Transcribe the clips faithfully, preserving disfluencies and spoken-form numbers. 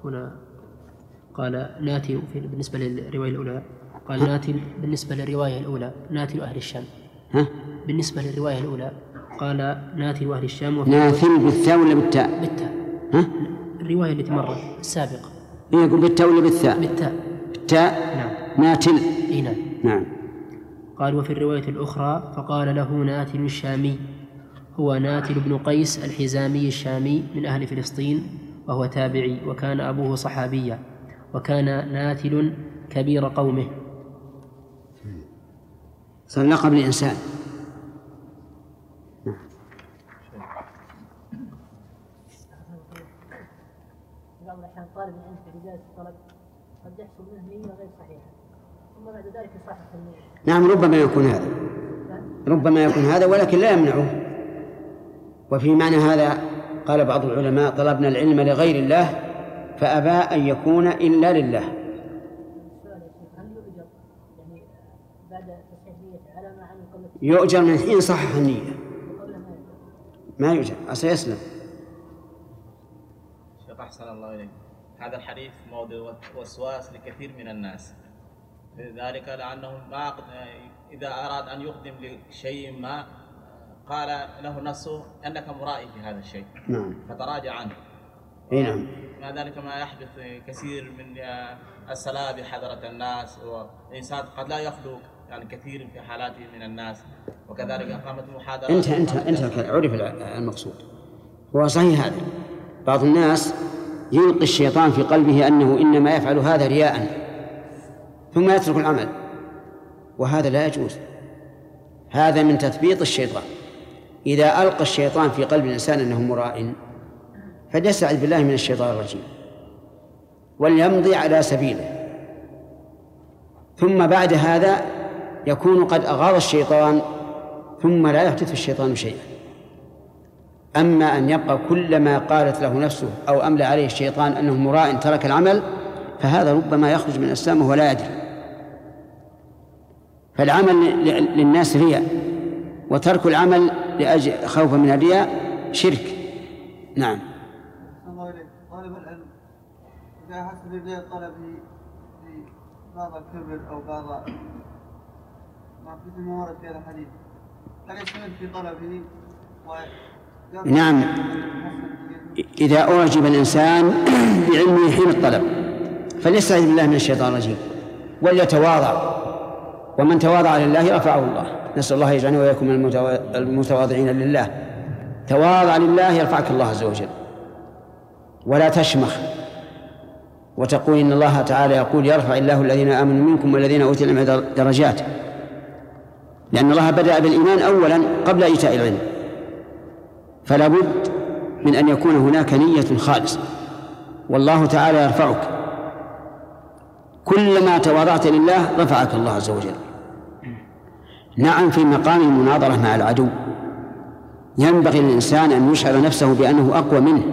هنا قال ناتي بالنسبة للرواية الأولى قال ناتي بالنسبة للرواية الأولى ناتي أهل الشام. ها؟ بالنسبة للرواية الأولى قال ناتي أهل الشام. ناتي بالثاء ولا بالتاء؟ بالتاء. ها؟ الرواية التي مرت السابقة. إيه يقول بالتاء ولا بالثاء؟ بالتاء. بالتاء. نعم. ناتل. إيه نعم. نعم. قال وفي الرواية الأخرى فقال له ناتل الشامي، هو ناتل بن قيس الحزامي الشامي من أهل فلسطين، وهو تابعي، وكان أبوه صحابيا، وكان ناتل كبير قومه. صار لقب الإنسان. بعض الأحيان طالب العلم في بداية الطلب قد يحصل منه نية غير صحيحة ثم بعد ذلك يصحح النية. نعم ربما يكون هذا ربما يكون هذا ولكن لا يمنعه. وفي معنى هذا قال بعض العلماء طلبنا العلم لغير الله فأبى أن يكون إلا لله. هل يؤجر يعني بعد تصحيح نية على ما علم قبل؟ يؤجر من حين صحح النية. ما يؤجر أصلا يسلم. شيخ أحسن الله إليك، هذا الحديث موضوع وسواس لكثير من الناس، ذلك لأنه ما إذا أراد أن يقدم لشيء ما قال له نفسه أنك مرائي في هذا الشيء. نعم. فتراجع عنه. نعم. ما ذلك ما يحدث كثير من السلام بحضرة الناس، والإنسان قد لا يخلق يعني كثير في حالاته من الناس، وكذلك قامت المحاضرات. انت انت انت عرف المقصود. هو صحيح هذا. بعض الناس يلقي الشيطان في قلبه أنه إنما يفعل هذا رياء ثم يترك العمل، وهذا لا يجوز. هذا من تثبيط الشيطان. إذا ألقى الشيطان في قلب الإنسان أنه مراء فليستعذ بالله من الشيطان الرجيم وليمضي على سبيله، ثم بعد هذا يكون قد أغاض الشيطان ثم لا يحدث الشيطان شيئا. أما أن يبقى كلما قالت له نفسه أو أملى عليه الشيطان أنه مراء ترك العمل فهذا ربما يخرج من الإسلام وهو لا يدري. فالعمل للناس رياء، وترك العمل لأجل خوفا من الرياء شرك. نعم. طالب العلم إذا حس ببداية طلبه في بعض الكبر أو بعض ما في الموارد في هذا الحديث هل يستمر في طلبه؟ نعم، إذا أعجب الإنسان بعلمه حين الطلب فليستعذ بالله من الشيطان الرجيم وليتواضع، ومن تواضع لله رفعه الله. نسأل الله يجعلنا وإياكم من المتواضعين لله. تواضع لله يرفعك الله عز وجل، ولا تشمخ وتقول إن الله تعالى يقول يرفع الله الذين آمنوا منكم والذين أوتوا العلم درجات، لأن الله بدأ بالإيمان أولا قبل إيتاء العلم، فلا بد من أن يكون هناك نية خالصة، والله تعالى يرفعك. كلما تواضعت لله رفعك الله عز وجل. نعم، في مقام المناظرة مع العدو ينبغي للإنسان أن يشعر نفسه بأنه أقوى منه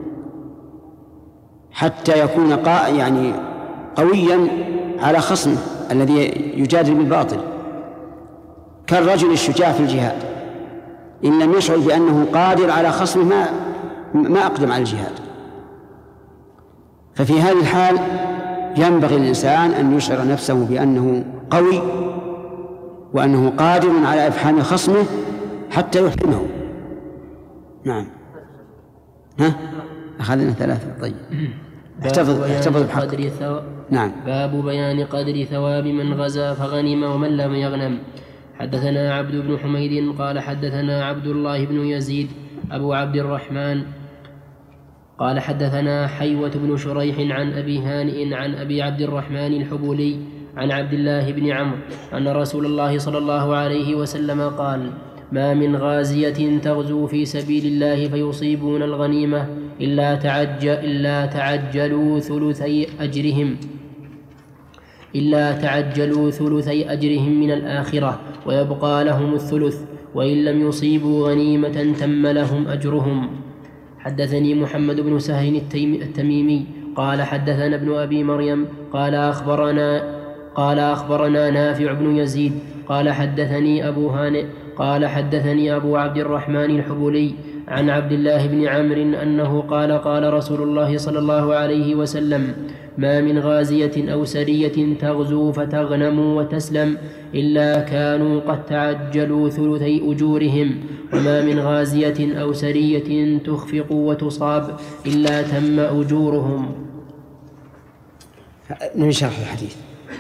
حتى يكون قا يعني قويا على خصمه الذي يجادل بالباطل، كالرجل الشجاع في الجهاد إن لم يشعر بأنه قادر على خصمه ما ما أقدم على الجهاد. ففي هذه الحال ينبغي للإنسان أن يشعر نفسه بأنه قوي وأنه قادر على إفحام خصمه حتى يحكمه. نعم. ها؟ أخذنا ثلاثة. طيب. احتفظ احتفظ بحق. نعم. باب بيان قدر ثواب من غزا فغنم ومن لم يغنم. حدثنا عبد بن حميد قال حدثنا عبد الله بن يزيد أبو عبد الرحمن قال حدثنا حيوة بن شريح عن أبي هانئ عن أبي عبد الرحمن الحبولي عن عبد الله بن عمرو أن رسول الله صلى الله عليه وسلم قال: ما من غازية تغزو في سبيل الله فيصيبون الغنيمة إلا تعجل إلا تعجلوا ثلثي أجرهم إلا تعجلوا ثلثي أجرهم من الآخرة ويبقى لهم الثلث، وإن لم يصيبوا غنيمة تم لهم أجرهم. حدثني محمد بن سهل التميمي قال حدثنا ابن أبي مريم قال أخبرنا قال أخبرنا نافع بن يزيد قال حدثني أبو هانئ قال حدثني أبو عبد الرحمن الحبولي عن عبد الله بن عمرو أنه قال قال رسول الله صلى الله عليه وسلم ما من غازية أو سرية تغزو فتغنم وتسلم إلا كانوا قد تعجلوا ثلثي أجورهم وما من غازية أو سرية تخفق وتصاب إلا تم أجورهم. نشرح الحديث.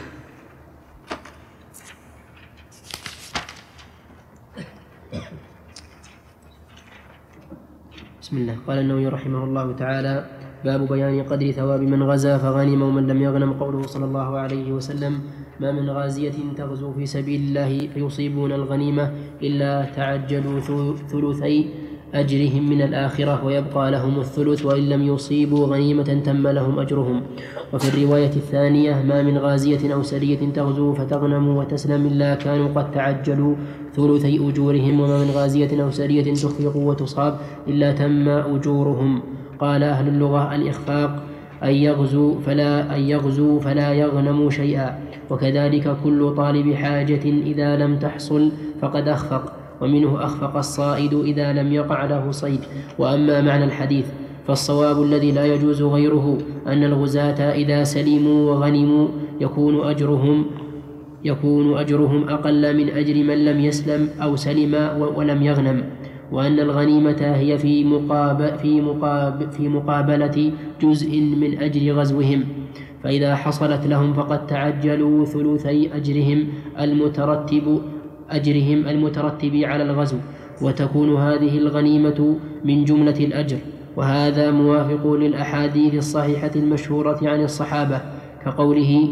بسم الله. قال النووي رحمه الله تعالى باب بيان قدر ثواب من غزا فغنم ومن لم يغنم. قوله صلى الله عليه وسلم ما من غازية تغزو في سبيل الله فيصيبون الغنيمة إلا تعجلوا ثلثي أجرهم من الآخرة ويبقى لهم الثلث وإن لم يصيبوا غنيمة تم لهم أجرهم. وفي الرواية الثانية ما من غازية أو سرية تغزو فتغنم وتسلم إلا كانوا قد تعجلوا ثلثي أجورهم وما من غازية أو سرية تخفق وتصاب إلا تم أجورهم. قال أهل اللغة الإخفاق أن يغزو فلا, أن يغزو فلا يغنم شيئا، وكذلك كل طالب حاجة إذا لم تحصل فقد أخفق، ومنه أخفق الصائد إذا لم يقع له صيد. وأما معنى الحديث فالصواب الذي لا يجوز غيره أن الغزاة إذا سلموا وغنموا يكون أجرهم يكون أجرهم أقل من أجر من لم يسلم أو سلم ولم يغنم، وأن الغنيمة هي في مقابل في مقابل في مقابلة جزء من أجر غزوهم، فإذا حصلت لهم فقد تعجلوا ثلثي أجرهم المترتب أجرهم المترتب على الغزو، وتكون هذه الغنيمة من جملة الأجر. وهذا موافق للأحاديث الصحيحة المشهورة عن الصحابة كقوله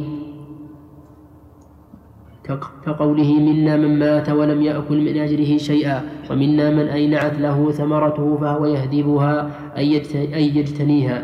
كقوله منا من مات ولم يأكل من أجره شيئا ومنا من أينعت له ثمرته فهو يهدبها أي يجتنيها.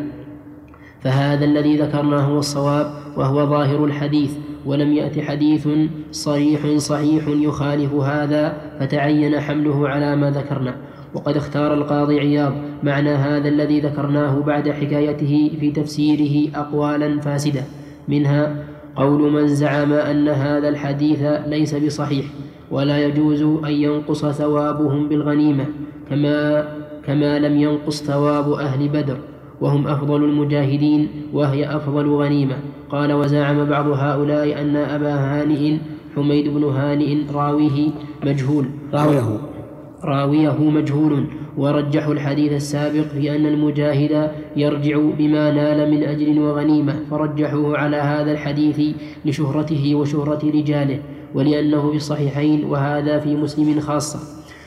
فهذا الذي ذكرناه هو الصواب وهو ظاهر الحديث، ولم يأت حديث صريح صحيح يخالف هذا فتعين حمله على ما ذكرنا. وقد اختار القاضي عياض معنى هذا الذي ذكرناه بعد حكايته في تفسيره أقوالا فاسدة، منها قول من زعم أن هذا الحديث ليس بصحيح ولا يجوز أن ينقص ثوابهم بالغنيمة كما, كما لم ينقص ثواب أهل بدر وهم أفضل المجاهدين وهي أفضل غنيمة. قال وزعم بعض هؤلاء أن أبا هانئ حميد بن هانئ راويه مجهول راويه راويه مجهول ورجحوا الحديث السابق في أن المجاهد يرجع بما نال من أجر وغنيمة، فرجحوه على هذا الحديث لشهرته وشهرة رجاله ولأنه في الصحيحين وهذا في مسلم خاصة.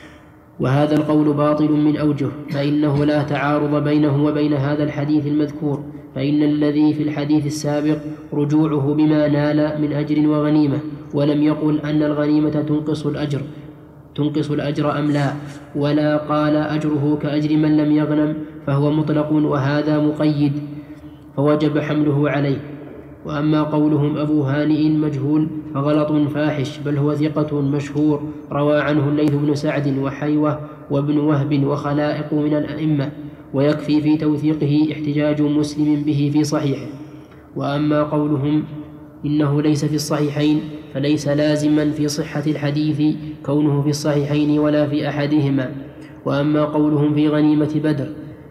وهذا القول باطل من أوجه، فإنه لا تعارض بينه وبين هذا الحديث المذكور، فإن الذي في الحديث السابق رجوعه بما نال من أجر وغنيمة، ولم يقل أن الغنيمة تنقص الأجر تنقص الأجر أم لا، ولا قال أجره كأجر من لم يغنم، فهو مطلق وهذا مقيد فوجب حمله عليه. وأما قولهم أبو هانئ مجهول فغلط فاحش، بل هو ثقة مشهور روى عنه الليث بن سعد وحيوة وابن وهب وخلائق من الأئمة، ويكفي في توثيقه احتجاج مسلم به في صحيحه. وأما قولهم إنه ليس في الصحيحين فليس لازما في صحة الحديث كونه في الصحيحين ولا في أحدهما. وأما قولهم في غنيمة بدر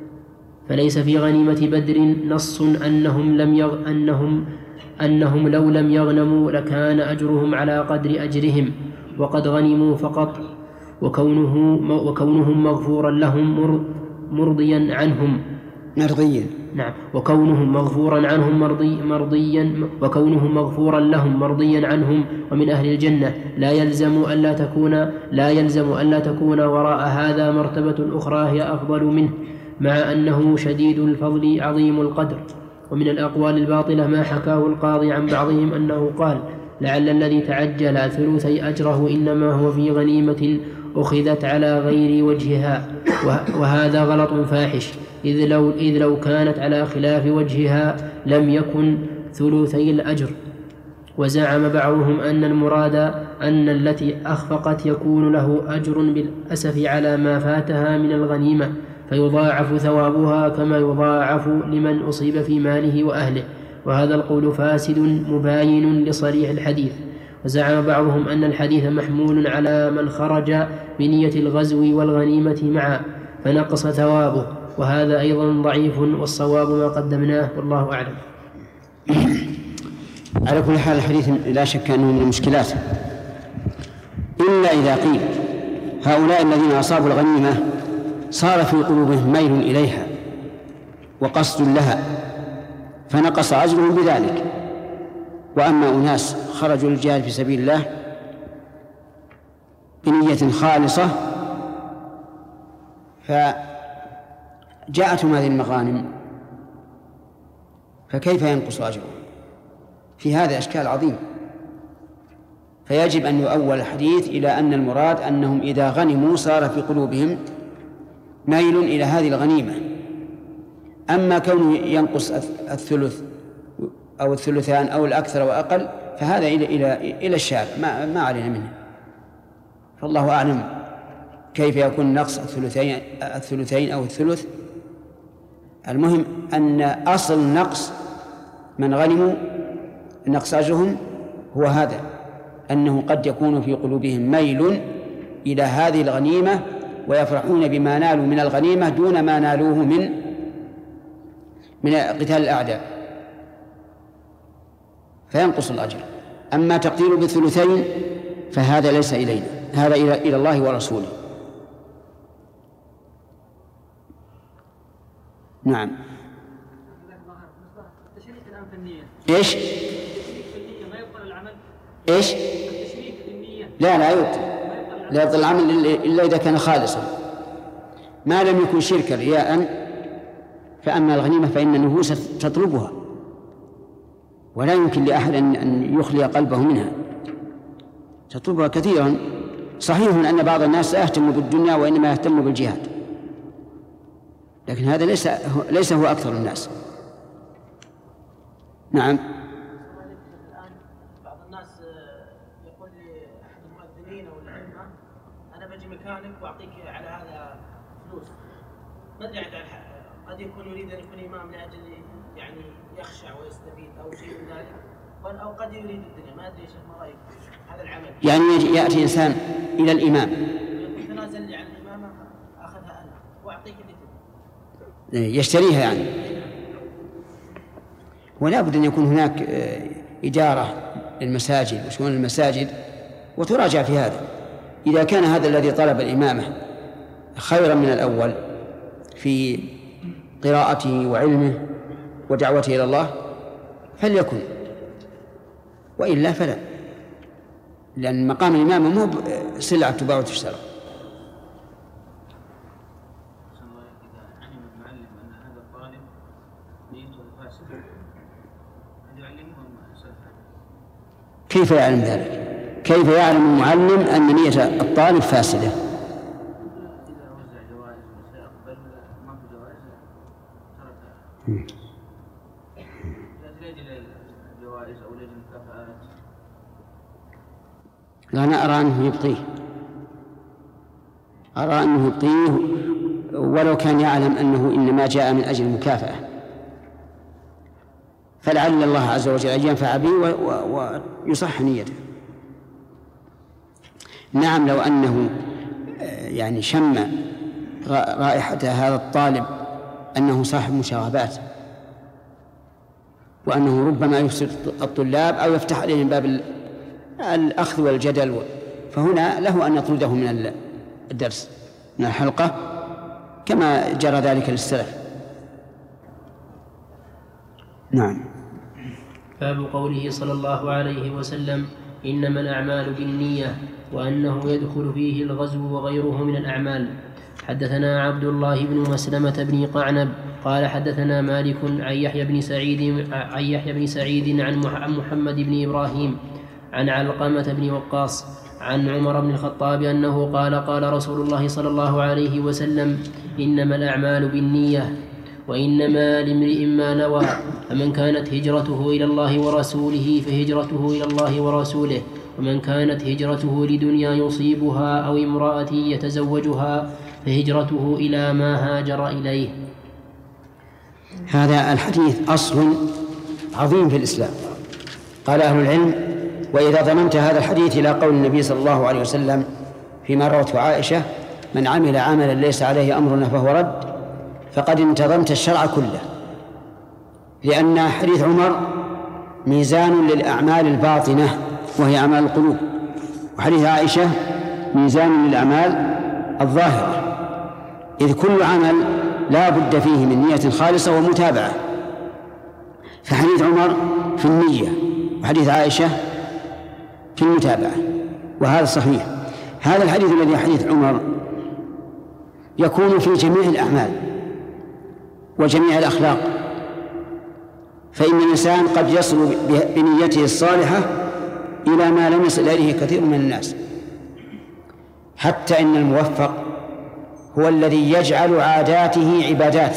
فليس في غنيمة بدر نص أنهم, لم يغ... أنهم... أنهم لو لم يغنموا لكان أجرهم على قدر أجرهم وقد غنموا فقط، وكونه... وكونهم مغفورا لهم مر... مرضيا عنهم مرضيا نعم وكونهم مغفورا عنهم مرضي مرضيا وكونهم مغفورا لهم مرضيا عنهم ومن أهل الجنة لا يلزم ألا تكون لا يلزم ألا تكون وراء هذا مرتبة أخرى هي أفضل منه، مع أنه شديد الفضل عظيم القدر. ومن الأقوال الباطلة ما حكاه القاضي عن بعضهم أنه قال لعل الذي تعجل ثلثي أجره إنما هو في غنيمة أخذت على غير وجهها، وهذا غلط فاحش، إذ لو, إذ لو كانت على خلاف وجهها لم يكن ثلثي الأجر. وزعم بعضهم أن المراد أن التي أخفقت يكون له أجر بالأسف على ما فاتها من الغنيمة فيضاعف ثوابها كما يضاعف لمن أصيب في ماله وأهله، وهذا القول فاسد مباين لصريح الحديث. وزعم بعضهم أن الحديث محمول على من خرج بنية الغزو والغنيمة معا، فنقص ثوابه، وهذا أيضا ضعيف، والصواب ما قدمناه والله أعلم. على كل حال الحديث لا شك أنه من المشكلات، إلا إذا قيل هؤلاء الذين أصابوا الغنيمة صار في قلوبهم ميل إليها وقصد لها فنقص أجرهم بذلك، وأما أناس خرجوا للجهاد في سبيل الله بنية خالصة فجاءتهم هذه المغانم فكيف ينقص أجرهم؟ في هذا إشكال عظيم. فيجب أن يؤول الحديث إلى أن المراد أنهم إذا غنموا صار في قلوبهم ميل إلى هذه الغنيمة. أما كونه ينقص الثلث أو الثلثان أو الأكثر وأقل فهذا إلى إلى إلى الشارع، ما ما علينا منه. فالله أعلم كيف يكون نقص الثلثين الثلثين أو الثلث. المهم أن أصل نقص من غنموا نقص أجرهم هو هذا، أنه قد يكون في قلوبهم ميل إلى هذه الغنيمة ويفرحون بما نالوا من الغنيمة دون ما نالوه من من قتال الأعداء فينقص الأجر. أما تقدير بالثلثين فهذا ليس إلينا، هذا إلى إلى الله ورسوله. نعم. التشريك الآن في النية. إيش؟ التشريك في النية ما يبطل العمل. إيش؟ التشريك في النية. لا لا يبطل، لا يبطل العمل إلا إذا كان خالصا، ما لم يكن شركا رياء. فأما الغنيمة فإن النفوس تطلبها ولا يمكن لأحد أن يخلي قلبه منها، تطلبها كثيرا. صحيح أن بعض الناس لا يهتم بالدنيا وإنما يهتم بالجهاد، لكن هذا ليس ليس هو أكثر الناس. نعم. الآن بعض الناس يقول لأحد المؤذنين أو الأئمة أنا بجي مكانك وأعطيك على هذا فلوس، ما أدري قد يكون يريد أن يكون إمام لأجل يعني يخشع ويستفيد أو شيء من ذلك، أو قد يريد الدنيا، ما أدري إيش ما رأيك هذا العمل. يعني يأتي إنسان إلى الإمام يتنازل لي عن الإمامة أخذها أنا وأعطيك اللي يشتريها يعني. ولا بد أن يكون هناك إدارة للمساجد وشؤون المساجد وتراجع في هذا. إذا كان هذا الذي طلب الإمامة خيرا من الأول في قراءته وعلمه ودعوته إلى الله فليكن، وإلا فلا، لأن مقام الإمامة مو سلعة تباع وتشترى. كيف يعلم ذلك؟ كيف يعلم المعلم أن نية الطالب فاسدة؟ أنا أرى أنه يبطيه، أرى أنه يبطيه ولو كان يعلم أنه إنما جاء من أجل المكافأة، فلعل الله عز وجل أن ينفع به ويصح نيته. نعم، لو أنه يعني شم رائحة هذا الطالب أنه صاحب مشاغبات وأنه ربما يفسد الطلاب أو يفتح عليهم باب الأخذ والجدل، فهنا له أن يطرده من الدرس من الحلقة كما جرى ذلك للسلف. نعم. باب قوله صلى الله عليه وسلم إنما الأعمال بالنية، وأنه يدخل فيه الغزو وغيره من الأعمال. حدثنا عبد الله بن مسلمة بن قعنب قال حدثنا مالك عن يحيى بن سعيد عن يحيى بن سعيد عن محمد بن إبراهيم عن علقمة بن وقاص عن عمر بن الخطاب أنه قال قال رسول الله صلى الله عليه وسلم إنما الأعمال بالنية وإنما لامرئ ما نوى، فمن كانت هجرته إلى الله ورسوله فهجرته إلى الله ورسوله، ومن كانت هجرته لدنيا يصيبها أو امرأة يتزوجها فهجرته إلى ما هاجر إليه. هذا الحديث أصل عظيم في الإسلام. قال أهل العلم: وإذا ضمنت هذا الحديث إلى قول النبي صلى الله عليه وسلم فيما روته عائشة من عمل عملا ليس عليه أمرنا فهو رد فقد انتظمت الشرع كله، لأن حديث عمر ميزان للأعمال الباطنة وهي أعمال القلوب، وحديث عائشة ميزان للأعمال الظاهرة، إذ كل عمل لا بد فيه من نية خالصة ومتابعة. فحديث عمر في النية وحديث عائشة في المتابعة، وهذا صحيح. هذا الحديث الذي حديث عمر يكون في جميع الأعمال وجميع الأخلاق، فإن الإنسان قد يصل بنيته الصالحة إلى ما لم يصل إليه كثير من الناس، حتى إن الموفق هو الذي يجعل عاداته عبادات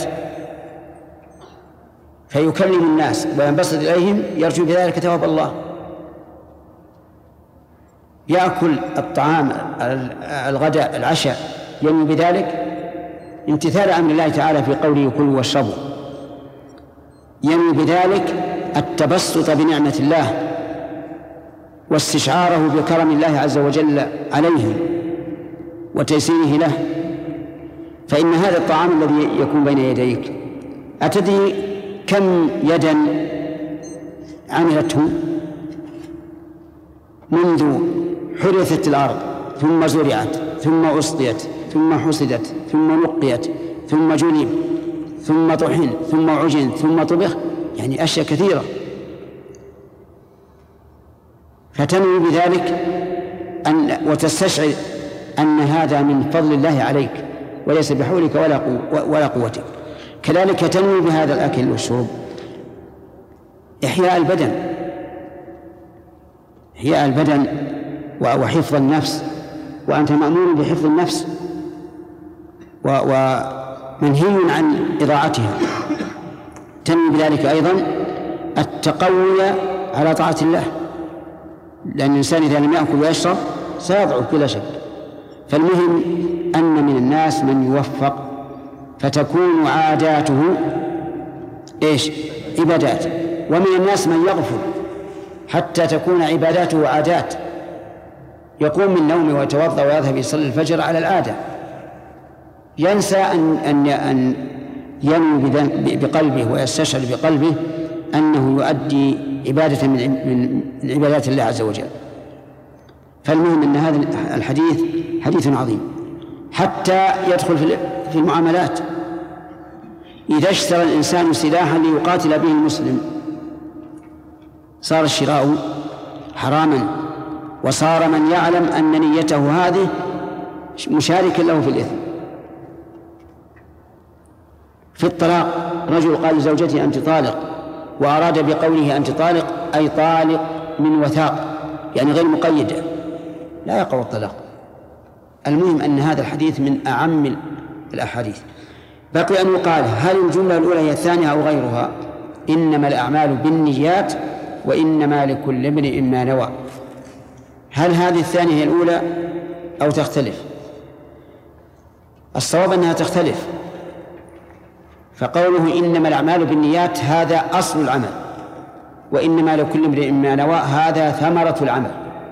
فيكلم الناس وينبسط إليهم يرجو بذلك ثواب الله. يأكل الطعام الغداء العشاء ينوي بذلك امتثال أمر الله تعالى في قوله كلوا واشربوا، ينوي بذلك التبسط بنعمة الله واستشعاره بكرم الله عز وجل عليهم وتيسيره له. فإن هذا الطعام الذي يكون بين يديك أتدري كم يدا عملته منذ حرثت الأرض ثم زرعت ثم أسقيت ثم حصدت ثم نقيت ثم جلب ثم طحن ثم عجن ثم طبخ، يعني أشياء كثيرة. فتنوي بذلك أن وتستشعر أن هذا من فضل الله عليك وليس بحولك ولا قوة ولا قوتك. كذلك تنوي بهذا الأكل والشرب إحياء البدن إحياء البدن وحفظ النفس، وأنت مأمور بحفظ النفس ومنهي عن إضاعتها. تنوي بذلك أيضا التقوي على طاعة الله، لأن الإنسان إذا لم يأكل ويشرب سيضعف بلا شك. فالمهم أن من الناس من يوفق فتكون عاداته إيش؟ عبادات، ومن الناس من يغفل حتى تكون عباداته عادات، يقوم من نومه ويتوضأ ويذهب يصلي الفجر على العادة، ينسى أن أن أن ينوي بقلبه ويستشعر بقلبه أنه يؤدي عبادة من من عبادات الله عز وجل. فالمهم أن هذا الحديث حديث عظيم حتى يدخل في المعاملات. إذا اشترى الإنسان سلاحا ليقاتل به المسلم صار الشراء حراما، وصار من يعلم أن نيته هذه مشاركا له في الإثم. في الطلاق رجل قال لزوجته أنت طالق، وأراد بقوله أنت طالق أي طالق من وثاق، يعني غير مقيدة، لا يقع الطلاق. المهم أن هذا الحديث من أعم الأحاديث. بقي أن يقال هل الجملة الأولى هي الثانية أو غيرها؟ إنما الأعمال بالنيات وإنما لكل امرئ ما نوى. هل هذه الثانية هي الأولى أو تختلف؟ الصواب أنها تختلف، فقوله إنما الأعمال بالنيات هذا أصل العمل، وإنما لكل امرئ ما نوى هذا ثمرة العمل.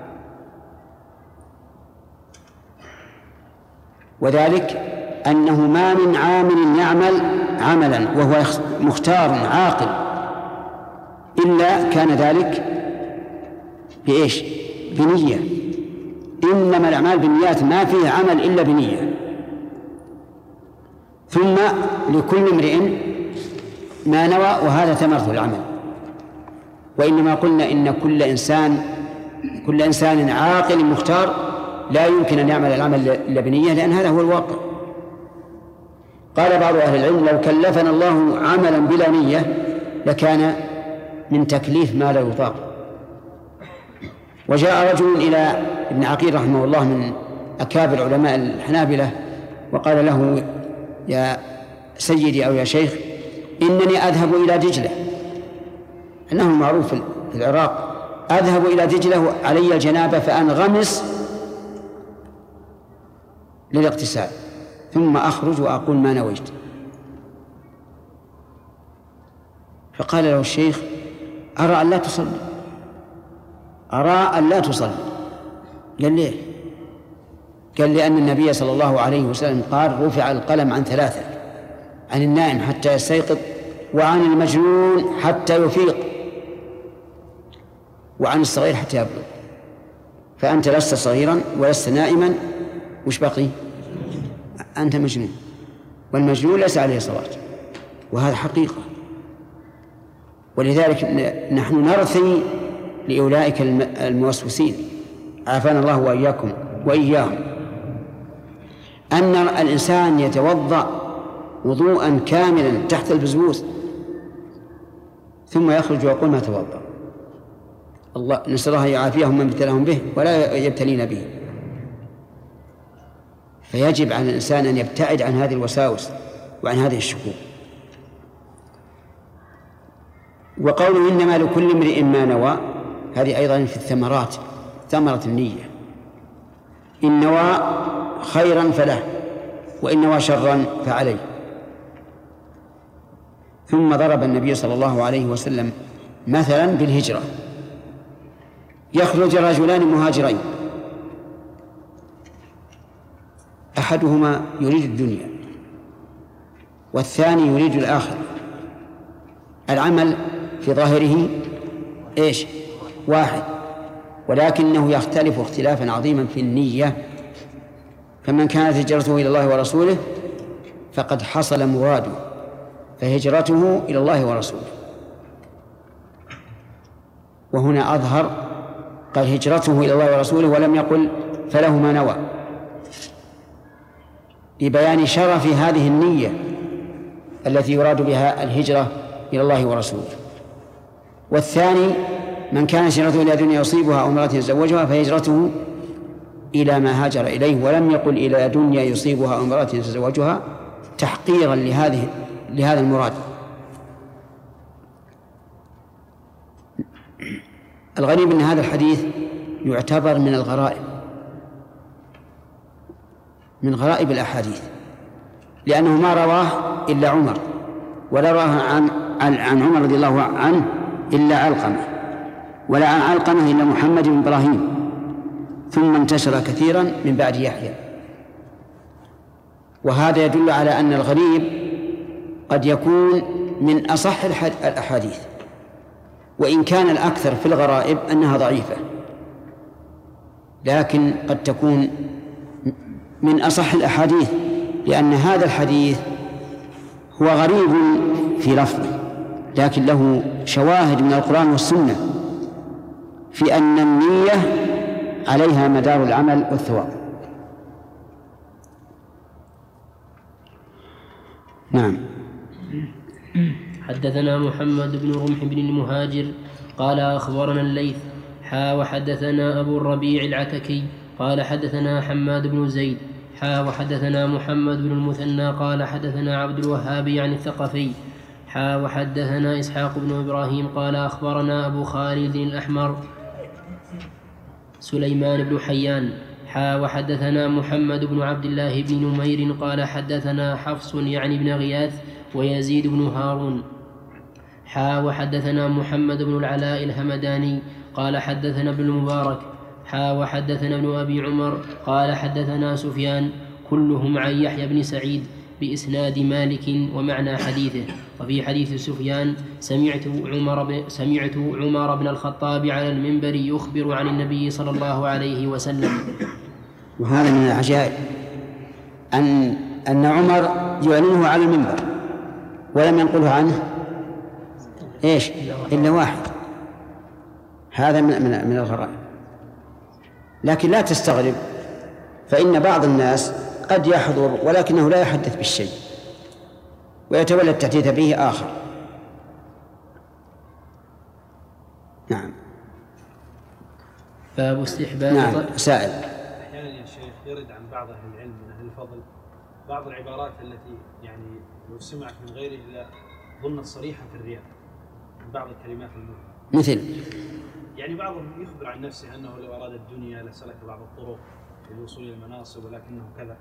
وذلك أنه ما من عامل يعمل عملا وهو مختار عاقل إلا كان ذلك بإيش؟ بنية. إنما الأعمال بالنيات، ما فيه عمل إلا بنية. ثم لكل امرئ ما نوى وهذا ثمرة العمل. وإنما قلنا إن كل إنسان كل إنسان عاقل مختار لا يمكن أن يعمل العمل إلا بنية، لأن هذا هو الواقع. قال بعض أهل العلم لو كلفنا الله عملا بلا نية لكان من تكليف ما لا يطاق. وجاء رجل إلى ابن عقيل رحمه الله من أكابر علماء الحنابلة وقال له يا سيدي أو يا شيخ إنني أذهب إلى دجلة، أنه معروف في العراق، أذهب إلى دجلة علي الجنابة فأنغمس للاغتسال ثم أخرج وأقول ما نويت. فقال له الشيخ أرى أن لا تصلي أرى أن لا تصلي قال ليه؟ قال لأن النبي صلى الله عليه وسلم قال رفع القلم عن ثلاثة: عن النائم حتى يستيقظ، وعن المجنون حتى يفيق، وعن الصغير حتى يبلغ. فأنت لست صغيرا ولست نائما، وش بقي؟ أنت مجنون، والمجنون ليس عليه صلاة، وهذا حقيقة. ولذلك نحن نرثي لأولئك الموسوسين، عافانا الله وإياكم وإياهم، أن الإنسان يتوضأ وضوءا كاملا تحت البزبوس ثم يخرج ويقول ما توضأ. الله نسأل الله يعافيهم من ابتلاهم به ولا يبتلين به. فيجب على الإنسان أن يبتعد عن هذه الوساوس وعن هذه الشكوك. وقوله إنما لكل امرئ ما نوى، هذه أيضا في الثمرات، ثمرة النية. إن نوى خيرا فله، وإن نوى شرا فعليه. ثم ضرب النبي صلى الله عليه وسلم مثلا بالهجرة: يخرج رجلان مهاجرين، أحدهما يريد الدنيا والثاني يريد الآخرة. العمل في ظاهره إيش؟ واحد، ولكنه يختلف اختلافا عظيما في النية. فمن كانت هجرته إلى الله ورسوله فقد حصل مراده، فهجرته إلى الله ورسوله. وهنا أظهر قال هجرته إلى الله ورسوله ولم يقل فله ما نوى، لبيان شرف هذه النية التي يراد بها الهجرة إلى الله ورسوله. والثاني من كان هجرته إلى دنيا يصيبها أو امرأة يتزوجها فهجرته إلى ما هاجر إليه، ولم يقل إلى دنيا يصيبها أو امرأة يتزوجها تحقيرا لهذه لهذا المراد. الغريب أن هذا الحديث يعتبر من الغرائب، من غرائب الأحاديث، لأنه ما رواه إلا عمر، ولا رواه عن عن عمر رضي الله عنه إلا علقمة، ولا عن علقمة إلا محمد بن إبراهيم، ثم انتشر كثيرا من بعد يحيى. وهذا يدل على أن الغريب قد يكون من أصح الأحاديث، وإن كان الأكثر في الغرائب أنها ضعيفة، لكن قد تكون من أصح الأحاديث، لأن هذا الحديث هو غريب في لفظه، لكن له شواهد من القرآن والسنة في أن النية عليها مدار العمل والثواب. نعم. حدثنا محمد بن رمح بن المهاجر قال أخبرنا الليث حا وحدثنا أبو الربيع العتكي قال حدثنا حماد بن زيد حا وحدثنا محمد بن المثنى قال حدثنا عبد الوهاب عن الثقفي حا وحدثنا إسحاق بن إبراهيم قال أخبرنا أبو خالد الأحمر سليمان بن حيان حا وحدثنا محمد بن عبد الله بن نمير قال حدثنا حفص يعني بن غياث ويزيد بن هارون حا وحدثنا محمد بن العلاء الهمداني قال حدثنا ابن المبارك حا وحدثنا ابن أبي عمر قال حدثنا سفيان كلهم عن يحيى بن سعيد بإسناد مالك ومعنى حديثه. وفي حديث سفيان سمعت عمر بن, سمعت عمر بن الخطاب على المنبر يخبر عن النبي صلى الله عليه وسلم. وهذا من العجائب أن, أن عمر يعلنه على المنبر ولم ينقله عنه إيش إلا واحد. هذا من, من, من الغرائب. لكن لا تستغرب، فإن بعض الناس قد يحضر ولكنه لا يحدث بالشيء ويتولى التحديث به آخر. نعم. باب استحباب. نعم. سائل. أحيانا يا شيخ يرد عن بعض أهل العلم من أهل الفضل بعض العبارات التي يعني لو سمعت من غيره إلا ظن صريحا في الرياء من بعض الكلمات المهمة. مثل يعني بعضهم يخبر عن نفسه أنه لو أراد الدنيا لسلك بعض الطرق للوصول إلى المناصب ولكنه كذا.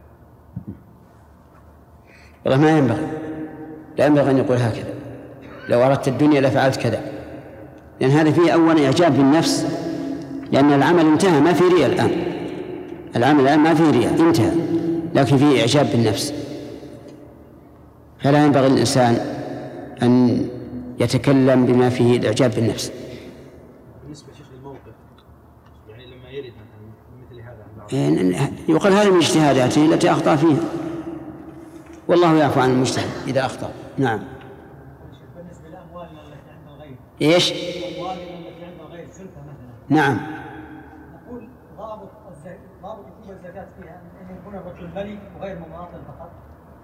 والله ما ينبغي، لا ينبغي أن يقول هكذا لو أردت الدنيا لفعلت كذا، لأن هذا فيه أولا إعجاب بالنفس، لأن العمل انتهى ما في رياء الآن. العمل الآن ما فيه رياء، انتهى، لكن فيه إعجاب بالنفس، فلا ينبغي للإنسان أن يتكلم بما فيه الإعجاب بالنفس. بالنسبة شيخ للموقف، يعني لما يرد مثل هذا يقال هذه من اجتهاداته التي أخطأ فيها، والله يعفو عن المجتهد إذا أخطأ. نعم. بالنسبة لأموالنا التي عند الغير، إيش؟ أموالنا التي عند الغير سلفة مثلا. نعم. نقول ضابط الزكاة، ضابط وجوب الزكاة فيها أن يكون الرجل ملك وغير مماطل فقط.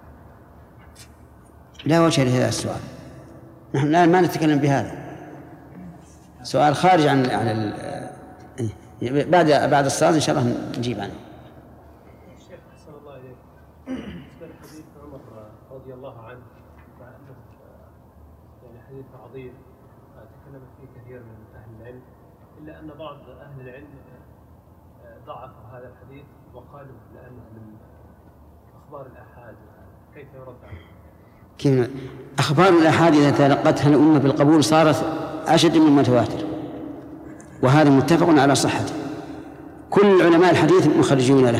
لا وجه لهذا السؤال، نحن الآن ما نتكلم بهذا، سؤال خارج عن عن بعد بعد الصلاة إن شاء الله نجيب عنه. الشيخ أحسن الله إليك، بالنسبة لحديث عمر رضي الله عنه، مع أنه يعني حديث عظيم تكلمت فيه كثير من أهل العلم، إلا أن بعض أهل العلم ضعف هذا الحديث وقالوا لأنه من أخبار الآحاد، كيف يرد عنه؟ كيف أخبار الآحاد إذا تلقتها الأمة بالقبول صارت أشد من المتواتر، وهذا متفق على صحته، كل علماء الحديث مخرجون له.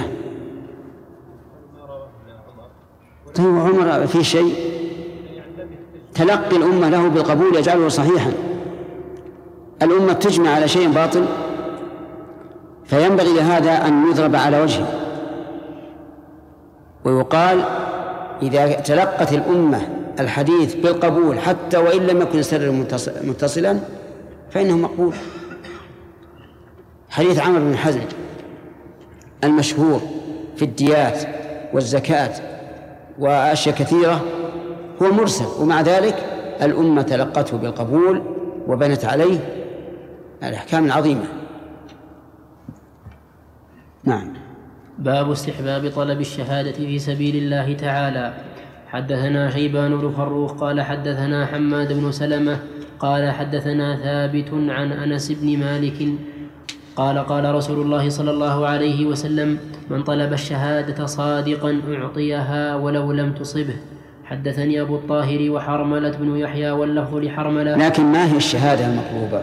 طيب عمر في شيء تلقي الأمة له بالقبول يجعله صحيحا، الأمة تجمع على شيء باطل فينبغي لهذا أن يضرب على وجهه، ويقال إذا تلقت الأمة الحديث بالقبول حتى وإن لم يكن سر متصلا فإنه مقبول. حديث عمرو بن حزم المشهور في الديات والزكاة وأشياء كثيرة هو مرسل، ومع ذلك الأمة تلقته بالقبول وبنت عليه الأحكام العظيمة. نعم. باب استحباب طلب الشهادة في سبيل الله تعالى. حدثنا شيبان بن فروخ قال حدثنا حماد بن سلمة قال حدثنا ثابت عن أنس بن مالك قال قال رسول الله صلى الله عليه وسلم: من طلب الشهادة صادقا أعطيها ولو لم تصبه. حدثني أبو الطاهر وحرملة بن يحيى واللفظ لحرملة. لكن ما هي الشهادة المطلوبة؟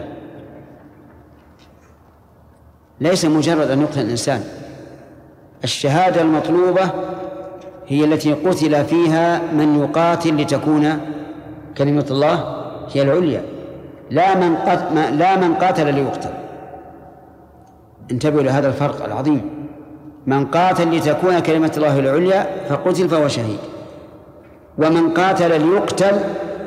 ليس مجرد أن يقتل الإنسان، الشهادة المطلوبة هي التي قتل فيها من يقاتل لتكون كلمة الله هي العليا، لا من قاتل, لا من قاتل ليقتل. انتبهوا لهذا الفرق العظيم، من قاتل لتكون كلمة الله العليا فقتل فهو شهيد، ومن قاتل ليقتل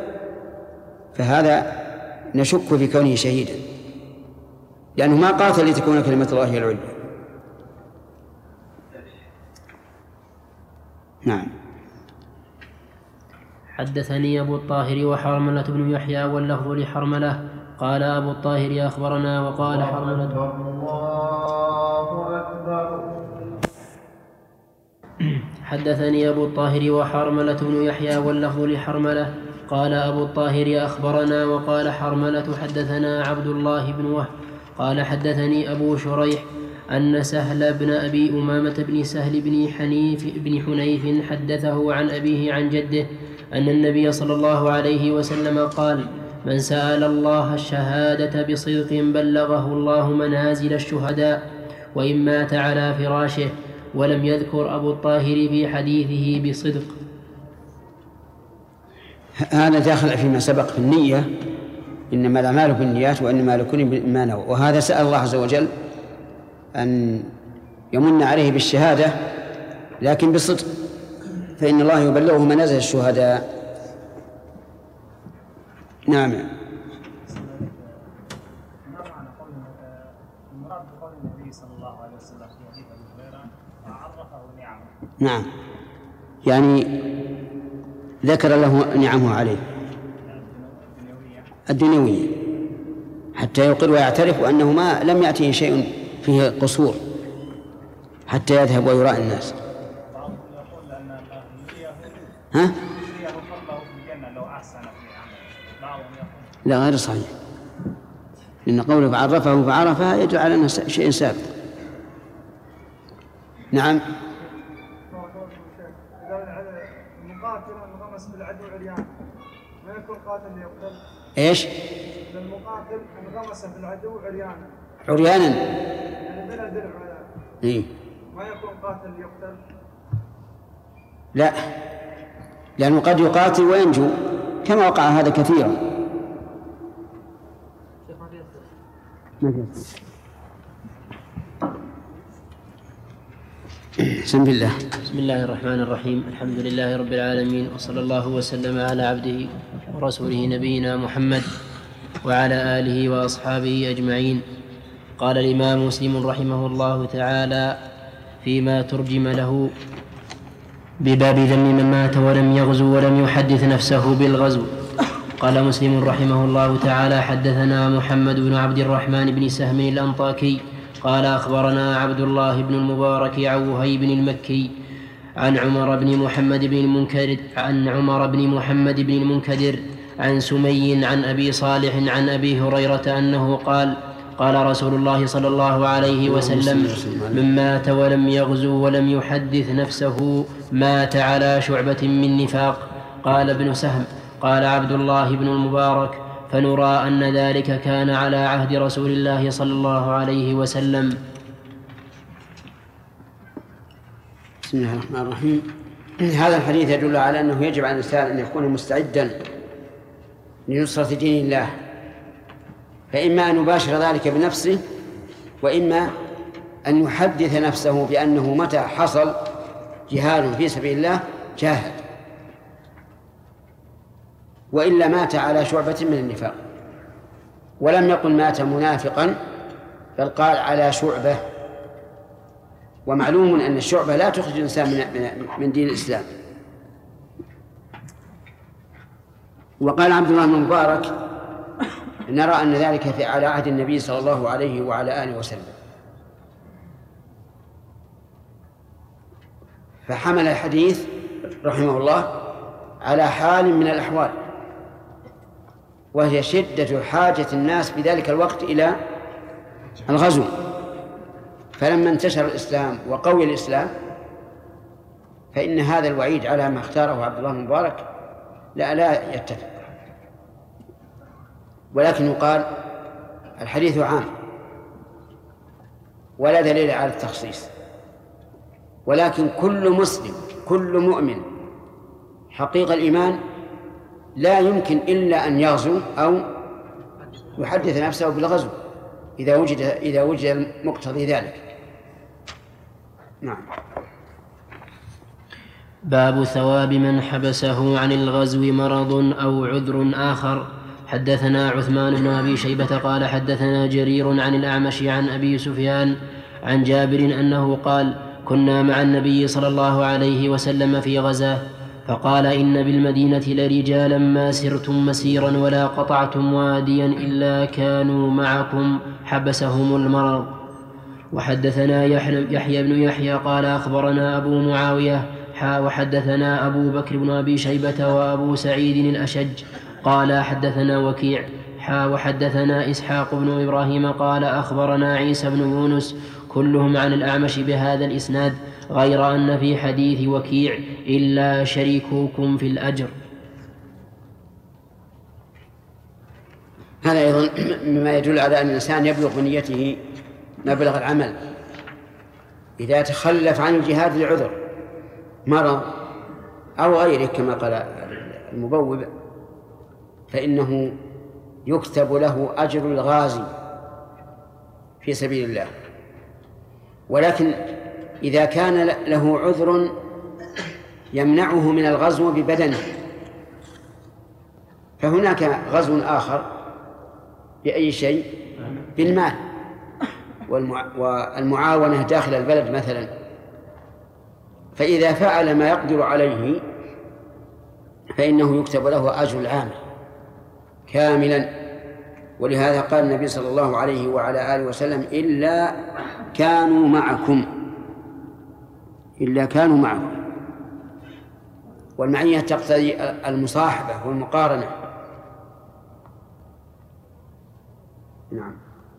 فهذا نشك في كونه شهيدا، لأنه ما قاتل لتكون كلمة الله العليا. نعم. حدثني أبو الطاهر وحرملة بن يحيى واللفظ لحرملة قال أبو الطاهر أخبرنا وقال حرملة الله أكبر. حدثني أبو الطاهر وحرملة بن يحيى واللفظ لحرملة قال أبو الطاهر أخبرنا وقال حرملة حدثنا عبد الله بن وهب قال حدثني أبو شريح أن سهل بن أبي أمامة بن سهل بن حنيف بن حنيف حدثه عن أبيه عن جده أن النبي صلى الله عليه وسلم قال: من سأل الله الشهادة بصدق بلغه الله منازل الشهداء وإن مات على فراشه. ولم يذكر أبو الطاهر في حديثه بصدق. هذا داخل فيما سبق في النية، إنما الأعمال بالنيات وإنما لكل ما نوى، وهذا سأل الله عز وجل أن يمن عليه بالشهادة لكن بصدق، فإن الله يبلغه منازل الشهداء. نعم. المراد بقول النبي صلى الله عليه وسلم في حديث أبي هريرة عرفه نعمه. نعم، يعني ذكر له نعمه عليه الدنيوية حتى يقر ويعترف أنه ما لم يأته شيء فيه قصور حتى يذهب ويراء الناس. ها؟ لا، غير صحيح، لأن قوله فعرفه فعرفها يدل على أنه شيء سابق. نعم. المقاتل انغمس بالعدو عريان ما يكون قاتل ليقتل. ايش؟ المقاتل انغمس بالعدو عريانا. عريانا. يعني بلا درع. اي. ما يكون قاتل يقتل؟ لا، لأنه قد يقاتل وينجو كما وقع هذا كثيرا. بسم الله. بسم الله الرحمن الرحيم. الحمد لله رب العالمين، وصلى الله وسلم على عبده ورسوله نبينا محمد وعلى آله وأصحابه أجمعين. قال الإمام مسلم رحمه الله تعالى فيما ترجم له بباب ذم من مات ولم يغزو ولم يحدث نفسه بالغزو. قال مسلم رحمه الله تعالى حدثنا محمد بن عبد الرحمن بن سهم الأنطاكي قال أخبرنا عبد الله بن المبارك عن وهيب المكي عن عمر بن محمد بن المنكدر عن عمر بن محمد بن المنكدر عن سمي عن أبي صالح عن أبي هريرة أنه قال قال رسول الله صلى الله عليه وسلم من مات ولم يغزو ولم يحدث نفسه مات على شعبة من نفاق. قال ابن سهم قال عبد الله بن المبارك فنرى أن ذلك كان على عهد رسول الله صلى الله عليه وسلم. بسم الله الرحمن الرحيم. هذا الحديث يدل على أنه يجب على الإنسان أن يكون مستعدا لنصرة دين الله، فإما أن يباشر ذلك بنفسه، وإما أن يحدث نفسه بأنه متى حصل جهاد في سبيل الله جاهد، وإلا مات على شعبة من النفاق. ولم يقل مات منافقا، بل قال على شعبة، ومعلوم أن الشعبة لا تخرج الإنسان من دين الإسلام. وقال عبد الله بن المبارك نرى أن ذلك في على عهد النبي صلى الله عليه وعلى آله وسلم، فحمل الحديث رحمه الله على حال من الأحوال، وهي شدة حاجة الناس في ذلك الوقت إلى الغزو. فلما انتشر الإسلام وقوي الإسلام فإن هذا الوعيد على ما اختاره عبد الله المبارك لا لا يتفق، ولكن يقال الحديث عام ولا دليل على التخصيص، ولكن كل مسلم كل مؤمن حقيقة الإيمان لا يمكن إلا أن يغزو أو يحدث نفسه بالغزو إذا وجد إذا وجد مقتضي ذلك. نعم. باب ثواب من حبسه عن الغزو مرض أو عذر آخر. حدثنا عثمان بن أبي شيبة قال حدثنا جرير عن الأعمش عن أبي سفيان عن جابر أنه قال كنا مع النبي صلى الله عليه وسلم في غزاه فقال إن بالمدينة لرجالا ما سرتم مسيرا ولا قطعتم واديا إلا كانوا معكم حبسهم المرض. وحدثنا يحيى بن يحيى قال أخبرنا أبو معاوية وحدثنا أبو بكر بن أبي شيبة وأبو سعيد الأشج قال حدثنا وكيع وحدثنا إسحاق بن إبراهيم قال أخبرنا عيسى بن يونس كلهم عن الأعمش بهذا الإسناد غير أن في حديث وكيع إلا شريككم في الأجر. هذا أيضا مما يدل على أن الإنسان يبلغ بنيته مبلغ العمل إذا تخلف عن الجهاد لعذر مرض أو غيره كما قال المبوب فإنه يكتب له أجر الغازي في سبيل الله. ولكن إذا كان له عذر يمنعه من الغزو ببدنه فهناك غزو آخر بأي شيء بالمال والمعاونة داخل البلد مثلا، فإذا فعل ما يقدر عليه فإنه يكتب له أجر العام كاملا. ولهذا قال النبي صلى الله عليه وعلى آله وسلم إلا كانوا معكم إلا كانوا معكم والمعية تقتضي المصاحبة والمقارنة. نعم.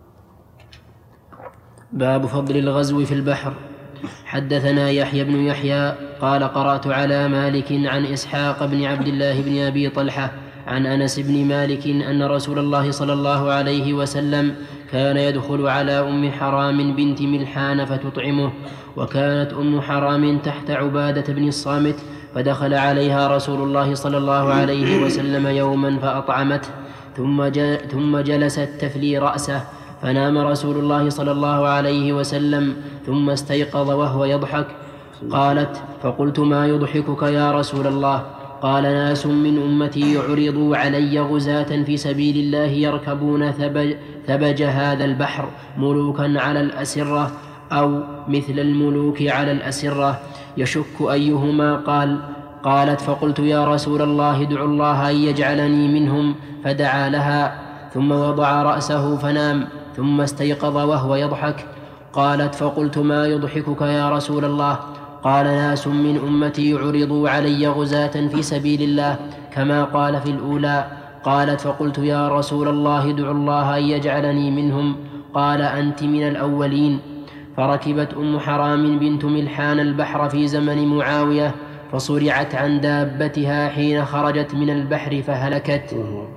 باب فضل الغزو في البحر. حدثنا يحيى بن يحيى قال قرأت على مالك عن إسحاق بن عبد الله بن أبي طلحة عن أنس بن مالك أن رسول الله صلى الله عليه وسلم كان يدخل على أم حرام بنت ملحان فتطعمه، وكانت أم حرام تحت عبادة بن الصامت، فدخل عليها رسول الله صلى الله عليه وسلم يوما فأطعمته، ثم جلست تفلي رأسه، فنام رسول الله صلى الله عليه وسلم ثم استيقظ وهو يضحك. قالت: فقلت: ما يضحكك يا رسول الله؟ قال: ناس من أمتي يعرضوا علي غزاة في سبيل الله يركبون ثبج, ثبج هذا البحر ملوكا على الأسرة أو مثل الملوك على الأسرة، يشك أيهما قال. قالت: فقلت: يا رسول الله ادع الله أن يجعلني منهم، فدعا لها ثم وضع رأسه فنام، ثم استيقظ وهو يضحك. قالت: فقلت: ما يضحكك يا رسول الله؟ قال: ناس من أمتي يعرضوا علي غزاة في سبيل الله كما قال في الأولى. قالت: فقلت: يا رسول الله ادع الله أن يجعلني منهم. قال: أنت من الأولين. فركبت أم حرام بنت ملحان البحر في زمن معاوية، فصرعت عن دابتها حين خرجت من البحر فهلكت.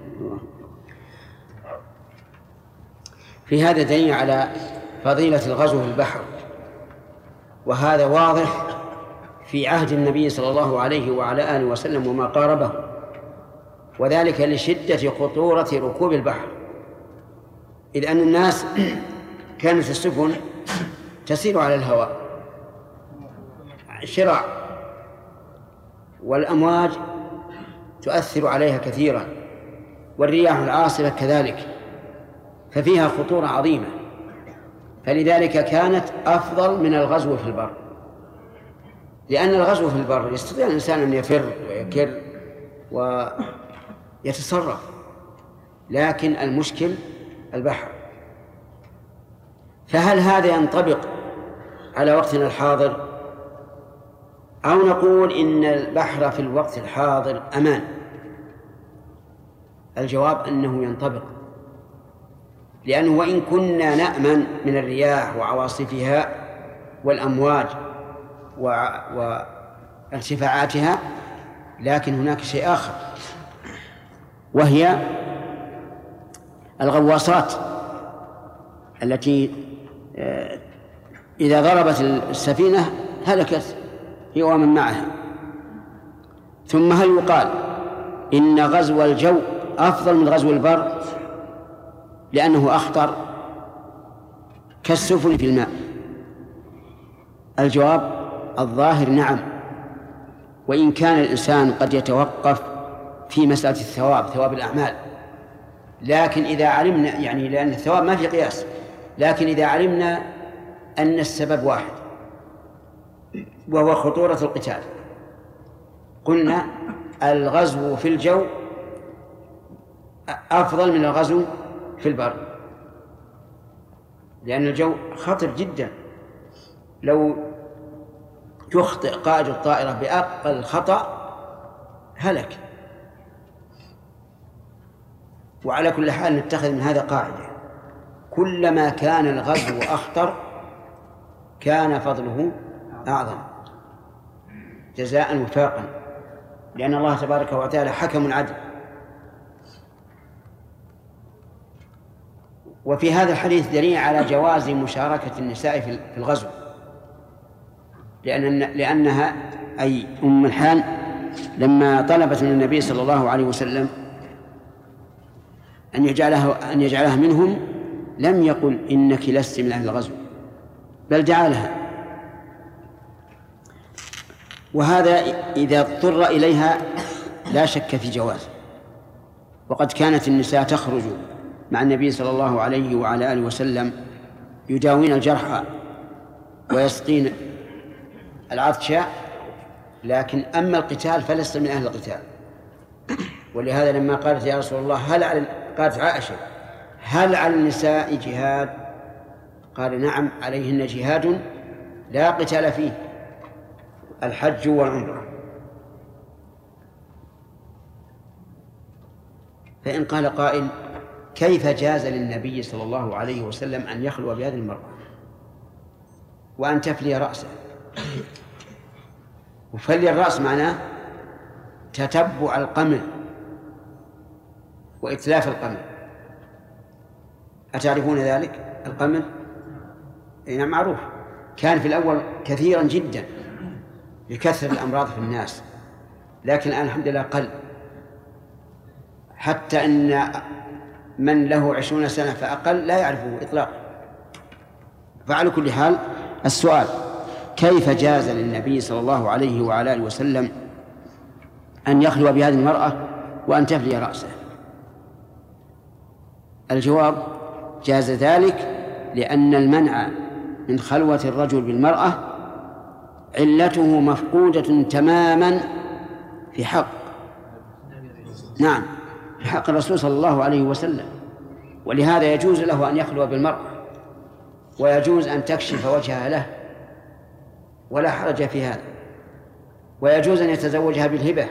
في هذا دليل على فضيلة الغزو في البحر، وهذا واضح في عهد النبي صلى الله عليه وعلى آله وسلم وما قاربه، وذلك لشدة خطورة ركوب البحر، إذ أن الناس كانت السفن تسير على الهواء شراع، والأمواج تؤثر عليها كثيرا، والرياح العاصفة كذلك، ففيها خطورة عظيمة، فلذلك كانت أفضل من الغزو في البر، لأن الغزو في البر يستطيع الإنسان أن يفر ويكر ويتصرف، لكن المشكل البحر. فهل هذا ينطبق على وقتنا الحاضر، أو نقول إن البحر في الوقت الحاضر أمان؟ الجواب أنه ينطبق، لأنه وإن كنا نأمن من الرياح وعواصفها والأمواج وارتفاعاتها، لكن هناك شيء آخر، وهي الغواصات التي إذا ضربت السفينة هلكت هي ومن معها. ثم هل يقال إن غزو الجو أفضل من غزو البر لأنه أخطر كالسفن في الماء؟ الجواب الظاهر نعم، وإن كان الإنسان قد يتوقف في مسألة الثواب، ثواب الأعمال، لكن إذا علمنا، يعني لأن الثواب ما في قياس، لكن إذا علمنا أن السبب واحد وهو خطورة القتال، قلنا الغزو في الجو أفضل من الغزو في البر، لأن الجو خطر جدا، لو يخطئ قائد الطائرة بأقل خطأ هلك. وعلى كل حال نتخذ من هذا قاعدة: كلما كان الغزو أخطر كان فضله أعظم جزاء وفاقا، لأن الله تبارك وتعالى حكم عدل. وفي هذا الحديث دليل على جواز مشاركة النساء في الغزو، لأن لأنها أي أم ملحان لما طلبت من النبي صلى الله عليه وسلم أن يجعلها أن يجعلها منهم لم يقل إنك لست من أهل الغزو، بل جعلها. وهذا إذا اضطر إليها لا شك في جواز. وقد كانت النساء تخرج مع النبي صلى الله عليه وعلى آله وسلم يداوين الجرحى ويسقين العطش، لكن أما القتال فلست من أهل القتال. ولهذا لما قالت يا رسول الله هل على قالت عائشة هل على النساء جهاد؟ قال نعم عليهن جهاد لا قتال فيه، الحج والعمرة. فإن قال قائل كيف جاز للنبي صلى الله عليه وسلم أن يخلو بهذه المرأة وأن تفلي رأسه؟ وفلي الرأس معناه تتبع القمل وإتلاف القمل. أتعرفون ذلك القمل؟ نعم معروف، كان في الأول كثيرا جدا لكثرة الأمراض في الناس، لكن الآن الحمد لله قل، حتى أن من له عشرون سنة فأقل لا يعرفه إطلاقا. فعلى كل حال السؤال: كيف جاز للنبي صلى الله عليه وعلى آله وسلم أن يخلو بهذه المرأة وأن تفلي رأسه؟ الجواب: جاز ذلك لأن المنع من خلوة الرجل بالمرأة علته مفقودة تماما في حق نعم في حق الرسول صلى الله عليه وسلم، ولهذا يجوز له أن يخلو بالمرأة، ويجوز أن تكشف وجهها له ولا حرج في هذا، ويجوز أن يتزوجها بالهبة،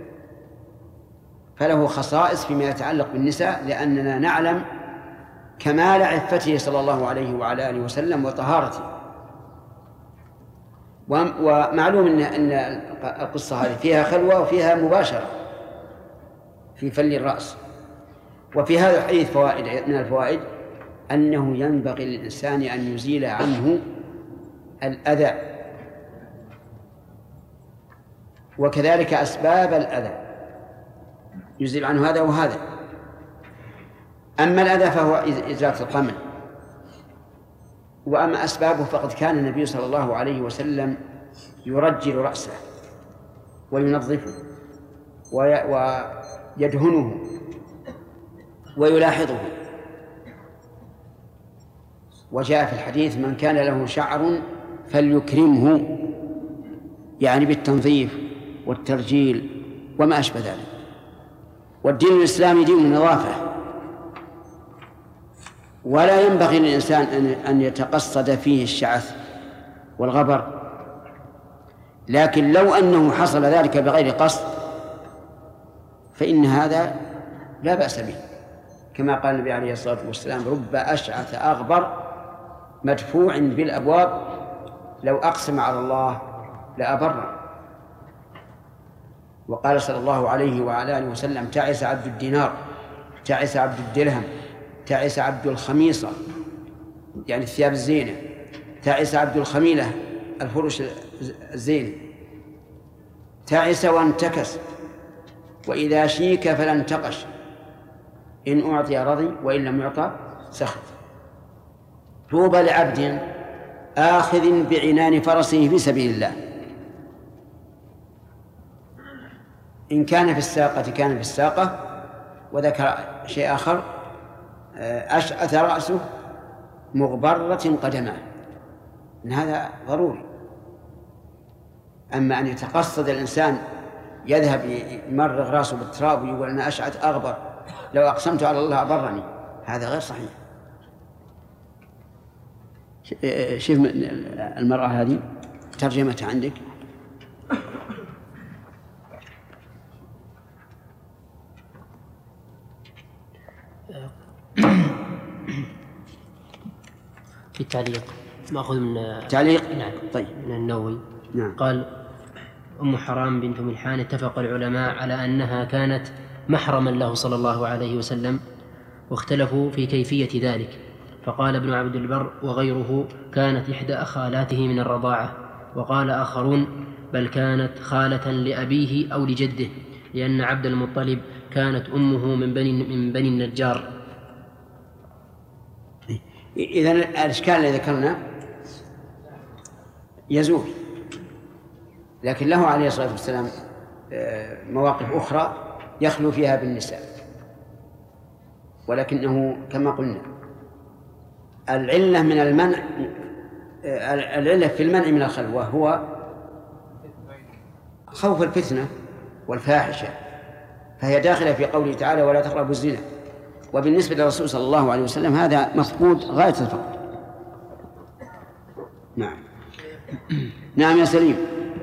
فله خصائص فيما يتعلق بالنساء، لأننا نعلم كمال عفته صلى الله عليه وعلى آله وسلم وطهارته. ومعلوم أن القصة هذه فيها خلوة وفيها مباشرة في فل الرأس. وفي هذا الحديث فوائد من الفوائد: أنه ينبغي للإنسان أن يزيل عنه الأذى، وكذلك أسباب الأذى يزيل عنه هذا وهذا. أما الأذى فهو إزالة القمل، وأما أسبابه فقد كان النبي صلى الله عليه وسلم يرجل رأسه وينظفه ويدهنه ويلاحظه. وجاء في الحديث: من كان له شعر فليكرمه، يعني بالتنظيف والترجيل وما أشبه ذلك. والدين الإسلامي دين النظافة، ولا ينبغي للإنسان أن يتقصد فيه الشعث والغبر، لكن لو أنه حصل ذلك بغير قصد فإن هذا لا بأس به، كما قال النبي عليه الصلاة والسلام: رب أشعث أغبر مدفوع بالأبواب لو أقسم على الله لأبره. وقال صلى الله عليه وعلى آله وسلم: تعس عبد الدينار، تعس عبد الدرهم، تعس عبد الخميصة، يعني الثياب الزينة، تعس عبد الخميلة الفرش الزينة، تعس وانتكس، وإذا شيك فلا انتقش، إن أعطي رضي وإن لم يعطى سخط. طوبى لعبد آخذ بعنان فرسه في سبيل الله، إن كان في الساقة كان في الساقة. وذكر شيء آخر: أشعث رأسه مغبرة قدماه، من هذا ضروري. أما أن يتقصد الإنسان يذهب يمرغ رأسه بالتراب ويقول أنا أشعث أغبر لو أقسمت على الله أبرني، هذا غير صحيح. شوف المرأة هذه ترجمتها عندك. في التعليق مأخذ من تعليق. نعم. طيب. من النووي. نعم. قال: أم حرام بنت ملحان اتفق العلماء على أنها كانت محرما له صلى الله عليه وسلم، واختلفوا في كيفية ذلك، فقال ابن عبد البر وغيره: كانت إحدى أخالاته من الرضاعة، وقال آخرون: بل كانت خالة لأبيه أو لجده، لأن عبد المطلب كانت أمه من بني, من بني النجار. إذن الإشكال الذي ذكرنا يزول، لكن له عليه الصلاة والسلام مواقف أخرى يخلو فيها بالنساء، ولكنه كما قلنا العلة من المنع العلة في المنع من الخلوة هو خوف الفتنة والفاحشة، فهي داخلة في قوله تعالى: ولا تقربوا الزنا. وبالنسبة للرسول صلى الله عليه وسلم هذا مفقود غاية الفقد. نعم. نعم يا سليم.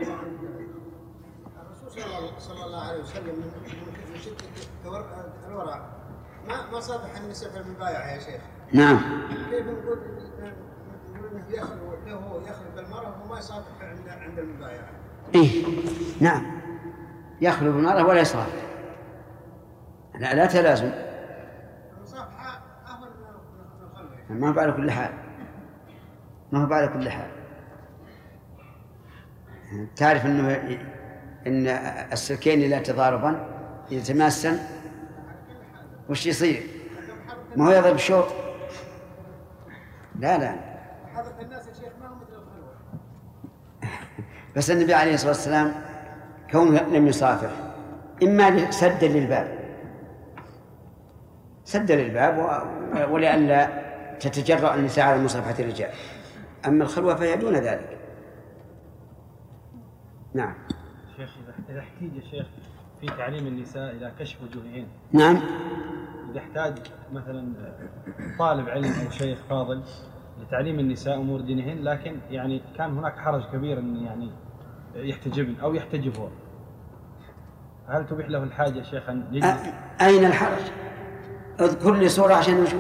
الرسول صلى الله عليه وسلم من شدة الورع ما ما صافح النساء في المبايعة يا شيخ. نعم. كيف نقول نقول انه يخلو له يخلو بالمرأة وما يصافح عند عند المبايعة؟ إيه نعم، يخلو بالمرأة ولا يصافح، لا لا تلازم. ما هو على كل حال، ما هو على كل حال. تعرف أنه إن السلكين إذا تضاربا يتماسن وش يصير؟ ما هو يضرب شوط. لا لا حضرة الناس يا شيخ ما هو مثل الخلوة. بس النبي عليه الصلاة والسلام كونه لم يصافح إما سد للباب سد للباب ولئلا تتجرأ النساء على مصافحة الرجال، أما الخلوة فهي دون ذلك. نعم. شيخ إذا احتاج يا شيخ في تعليم النساء إلى كشف وجوههن. نعم. إذا احتاج مثلا طالب علم أو شيخ فاضل لتعليم النساء أمور دينهن، لكن يعني كان هناك حرج كبير أن يعني يحتجبن أو يحتجب هو، هل تبيح له الحاجة يا شيخ أن يجلس؟ أين الحرج؟ اذكر لي صورة عشان نشوف.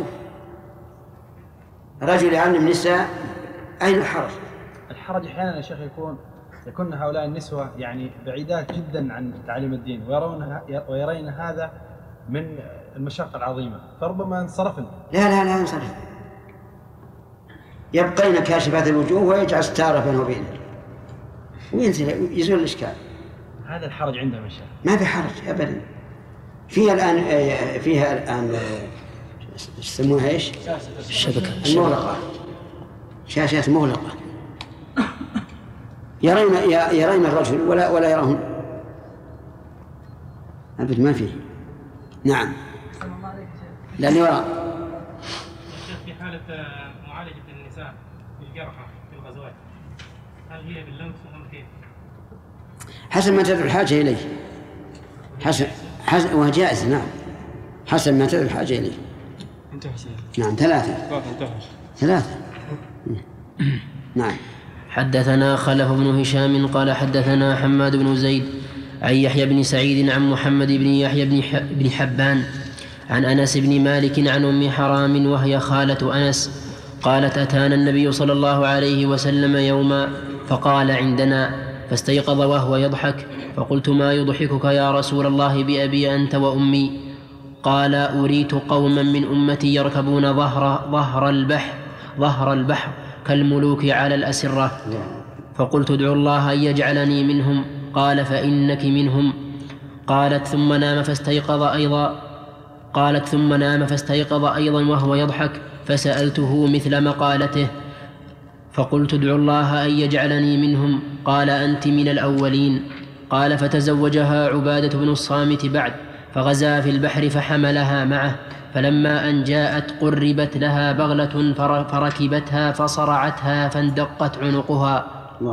رجل يعلم نساء، أين الحرج؟ الحرج أحيانا يا شيخ يكون يكون هؤلاء النسوة يعني بعيدات جدا عن تعليم الدين ويرون ويرين هذا من المشقة العظيمة، فربما انصرفن. لا لا لا انصرف، يبقين كاشفات الوجوه ويجعل ستارة بينه وبينه وينزل يزول الإشكال. هذا الحرج عندهم يا شيخ. ما في حرج أبدا. فيها الآن فيها الآن يسموها إيش؟ الشبكة المغلقة، شاشات مغلقة يرين يرين الرجل ولا ولا يرون أبد، ما فيه. نعم. لأني وراء. في حالة معالجة النساء بالجرحى في الغزوات، هل هي باللمس أم كيف؟ حسب ما تدعو الحاجة إليه. حسب حسب وجائز. نعم. حسب ما تدعو الحاجة إليه. انتهى. نعم. ثلاثة. ثلاثة. نعم. حدثنا خلف بن هشام قال حدثنا حماد بن زيد عن يحيى بن سعيد عن محمد بن يحيى بن حبان عن أنس بن مالك عن أم حرام وهي خالة أنس قالت: أتانا النبي صلى الله عليه وسلم يوما فقال عندنا، فاستيقظ وهو يضحك، فقلت: ما يضحكك يا رسول الله بأبي أنت وأمي؟ قال: أريت قوما من أمتي يركبون ظهر, ظهر البحر ظهر البحر كالملوك على الأسرة، فقلت: ادعوا الله أن يجعلني منهم. قال: فإنك منهم. قالت: ثم نام فاستيقظ أيضا قالت ثم نام فاستيقظ أيضا وهو يضحك، فسألته مثل مقالته، فقلت: ادعوا الله أن يجعلني منهم. قال: أنت من الأولين. قال: فتزوجها عبادة بن الصامت بعد، فغزا في البحر فحملها معه، فلما أن جاءت قربت لها بغلة فركبتها فصرعتها فاندقت عنقها.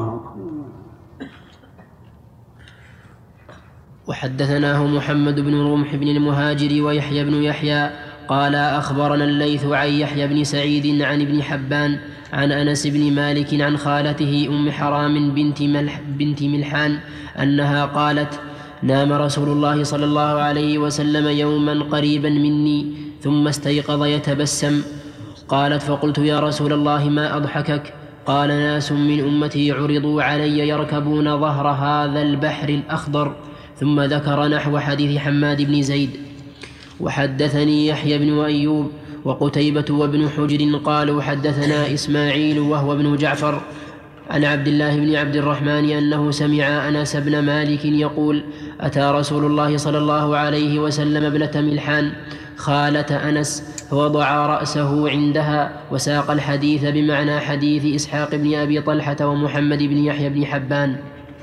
وحدثناه محمد بن رمح بن المهاجر ويحيى بن يحيى قال: أخبرنا الليث عن يحيى بن سعيد عن ابن حبان عن أنس بن مالك عن خالته أم حرام بنت, ملح بنت ملحان أنها قالت: نام رسول الله صلى الله عليه وسلم يوما قريبا مني ثم استيقظ يتبسم. قالت: فقلت: يا رسول الله ما أضحكك؟ قال: ناس من أمتي عرضوا علي يركبون ظهر هذا البحر الأخضر. ثم ذكر نحو حديث حماد بن زيد. وحدثني يحيى بن أيوب وقتيبة وابن حجر قالوا: حدثنا إسماعيل وهو ابن جعفر عن عبد الله بن عبد الرحمن أنه سمع أنس بن مالك يقول: أتى رسول الله صلى الله عليه وسلم ابنة ملحان خالة أنس فوضع رأسه عندها، وساق الحديث بمعنى حديث إسحاق بن أبي طلحة ومحمد بن يحيى بن حبان.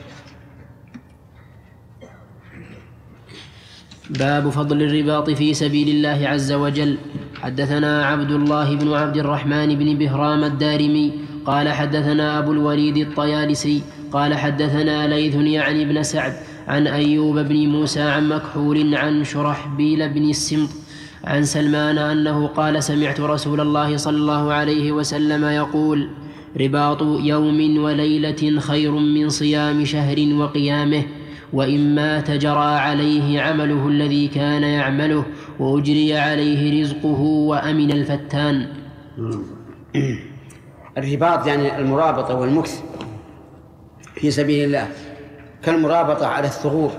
باب فضل الرباط في سبيل الله عز وجل. حدثنا عبد الله بن عبد الرحمن بن بهرام الدارمي قال: حدثنا أبو الوليد الطيالسي قال: حدثنا ليث يعني بن سعد عن أيوب بن موسى عن مكحول عن شرحبيل بن السمط عن سلمان أنه قال: سمعت رسول الله صلى الله عليه وسلم يقول: رباط يوم وليلة خير من صيام شهر وقيامه، وإن مات جرى عليه عمله الذي كان يعمله وأجري عليه رزقه وأمن الفتان. الرباط يعني المرابطة والمكث في سبيل الله، كالمرابطة على الثغور،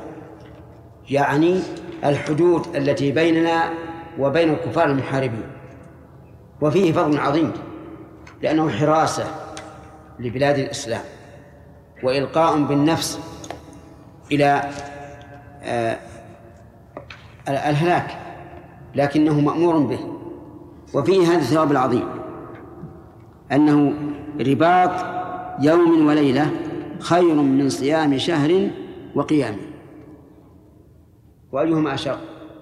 يعني الحدود التي بيننا وبين الكفار المحاربين. وفيه فضل عظيم، لأنه حراسة لبلاد الإسلام وإلقاء بالنفس إلى الهلاك، لكنه مأمور به. وفيه هذا الثواب العظيم أنه رباط يوم وليلة خير من صيام شهر وقيامه. وأيهما أشق؟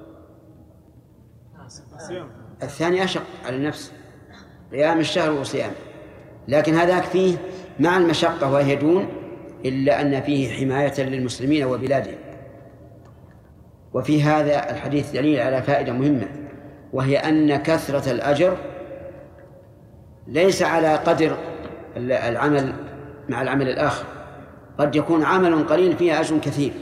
الثاني أشق على النفس، قيام الشهر وصيامه، لكن هذاك فيه مع المشقة وهي دون، إلا أن فيه حماية للمسلمين وبلادهم. وفي هذا الحديث دليل على فائدة مهمة، وهي أن كثرة الأجر ليس على قدر العمل مع العمل الآخر، قد يكون عمل قليل فيه أجر كثير.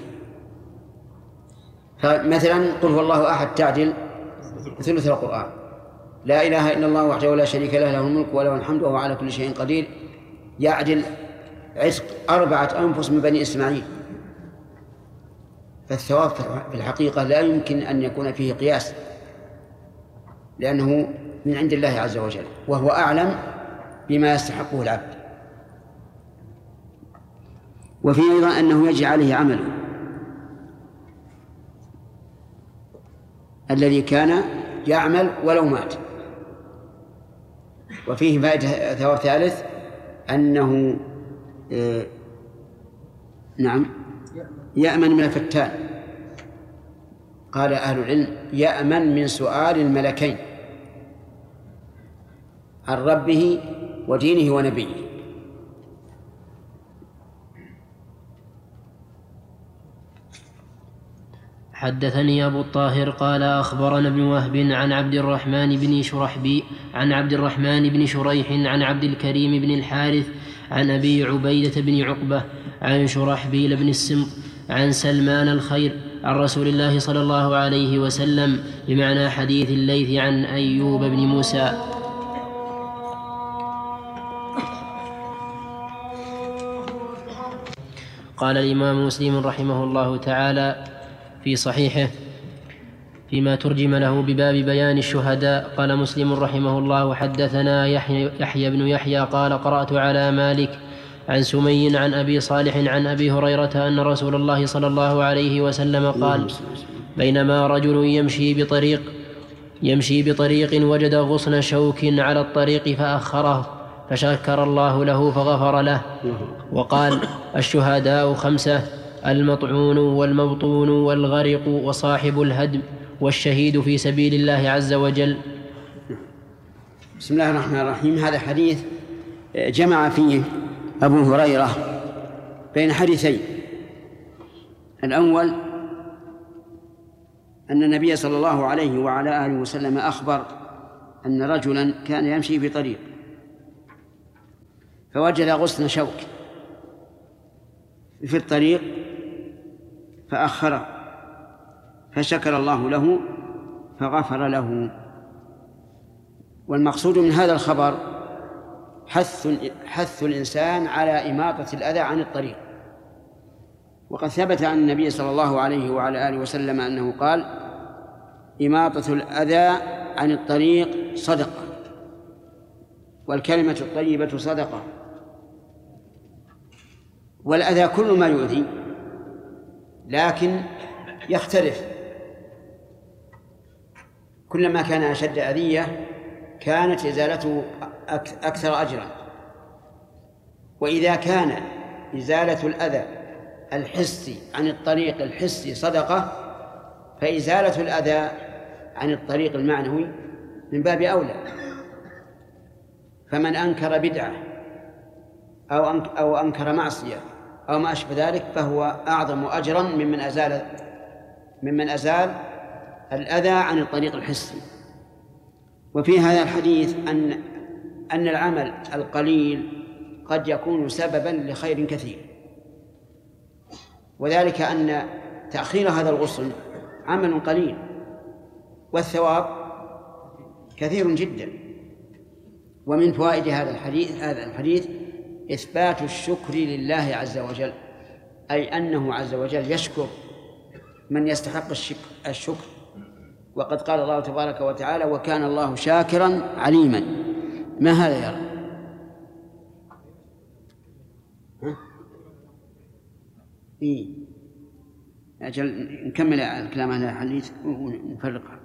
فمثلا قل هو الله أحد تعدل ثلث القرآن، لا إله إلا الله وحده لا شريك له له الملك وله الحمد وهو على كل شيء قدير، يعدل عتق أربعة أنفس من بني إسماعيل. فالثواب في الحقيقة لا يمكن أن يكون فيه قياس، لأنه من عند الله عز وجل، وهو أعلم بما يستحقه العبد. وفيه أيضا أنه يجري عليه عمله الذي كان يعمل ولو مات. وفيه فائدة ثواب ثالث أنه آه نعم يأمن من الفتان. قال أهل العلم يأمن من سؤال الملكين عن ربه ودينه ونبيه. حدثني أبو الطاهر قال أخبرنا ابن وهب عن عبد الرحمن بن شرحبي عن عبد الرحمن بن شريح عن عبد الكريم بن الحارث عن أبي عبيدة بن عقبة عن شرحبيل بن السمط عن سلمان الخير عن رسول الله صلى الله عليه وسلم بمعنى حديث الليث عن أيوب بن موسى. قال الإمام مسلم رحمه الله تعالى في صحيحه فيما ترجم له بباب بيان الشهداء، قال مسلم رحمه الله حدثنا يحيى, يحيى بن يحيى قال قرأت على مالك عن سمي عن أبي صالح عن أبي هريرة أن رسول الله صلى الله عليه وسلم قال بينما رجل يمشي بطريق يمشي بطريق وجد غصن شوك على الطريق فأخره فشكر الله له فغفر له. وقال الشهداء خمسة: المطعون والمبطون والغرق وصاحب الهدم والشهيد في سبيل الله عز وجل. بسم الله الرحمن الرحيم. هذا حديث جمع فيه أبو هريرة بين حديثين. الأول أن النبي صلى الله عليه وعلى آله وسلم أخبر أن رجلا كان يمشي في طريق فوجد غصن شوك في الطريق فأخره فشكر الله له فغفر له. والمقصود من هذا الخبر حث حث الإنسان على إماطة الأذى عن الطريق. وقد ثبت عن النبي صلى الله عليه وعلى آله وسلم أنه قال: إماطة الأذى عن الطريق صدقة، والكلمة الطيبة صدقة. والأذى كل ما يؤذي، لكن يختلف. كلما كان أشد أذية كانت إزالته أكثر أجرا. وإذا كان إزالة الأذى الحسي عن الطريق الحسي صدقة، فإزالة الأذى عن الطريق المعنوي من باب أولى. فمن أنكر بدعة أو أو أنكر معصية أو ما أشبه ذلك فهو أعظم أجرا ممن أزال ممن أزال الأذى عن الطريق الحسي. وفي هذا الحديث أن أن العمل القليل قد يكون سببا لخير كثير، وذلك أن تأخير هذا الغسل عمل قليل والثواب كثير جدا. ومن فوائد هذا الحديث هذا الحديث إثبات الشكر لله عز وجل، أي أنه عز وجل يشكر من يستحق الشكر وقد قال الله تبارك وتعالى وكان الله شاكرا عليما. ما هذا يا رب؟ ها؟ إيه؟ أجل نكمل الكلام على الحديث ونفرقه.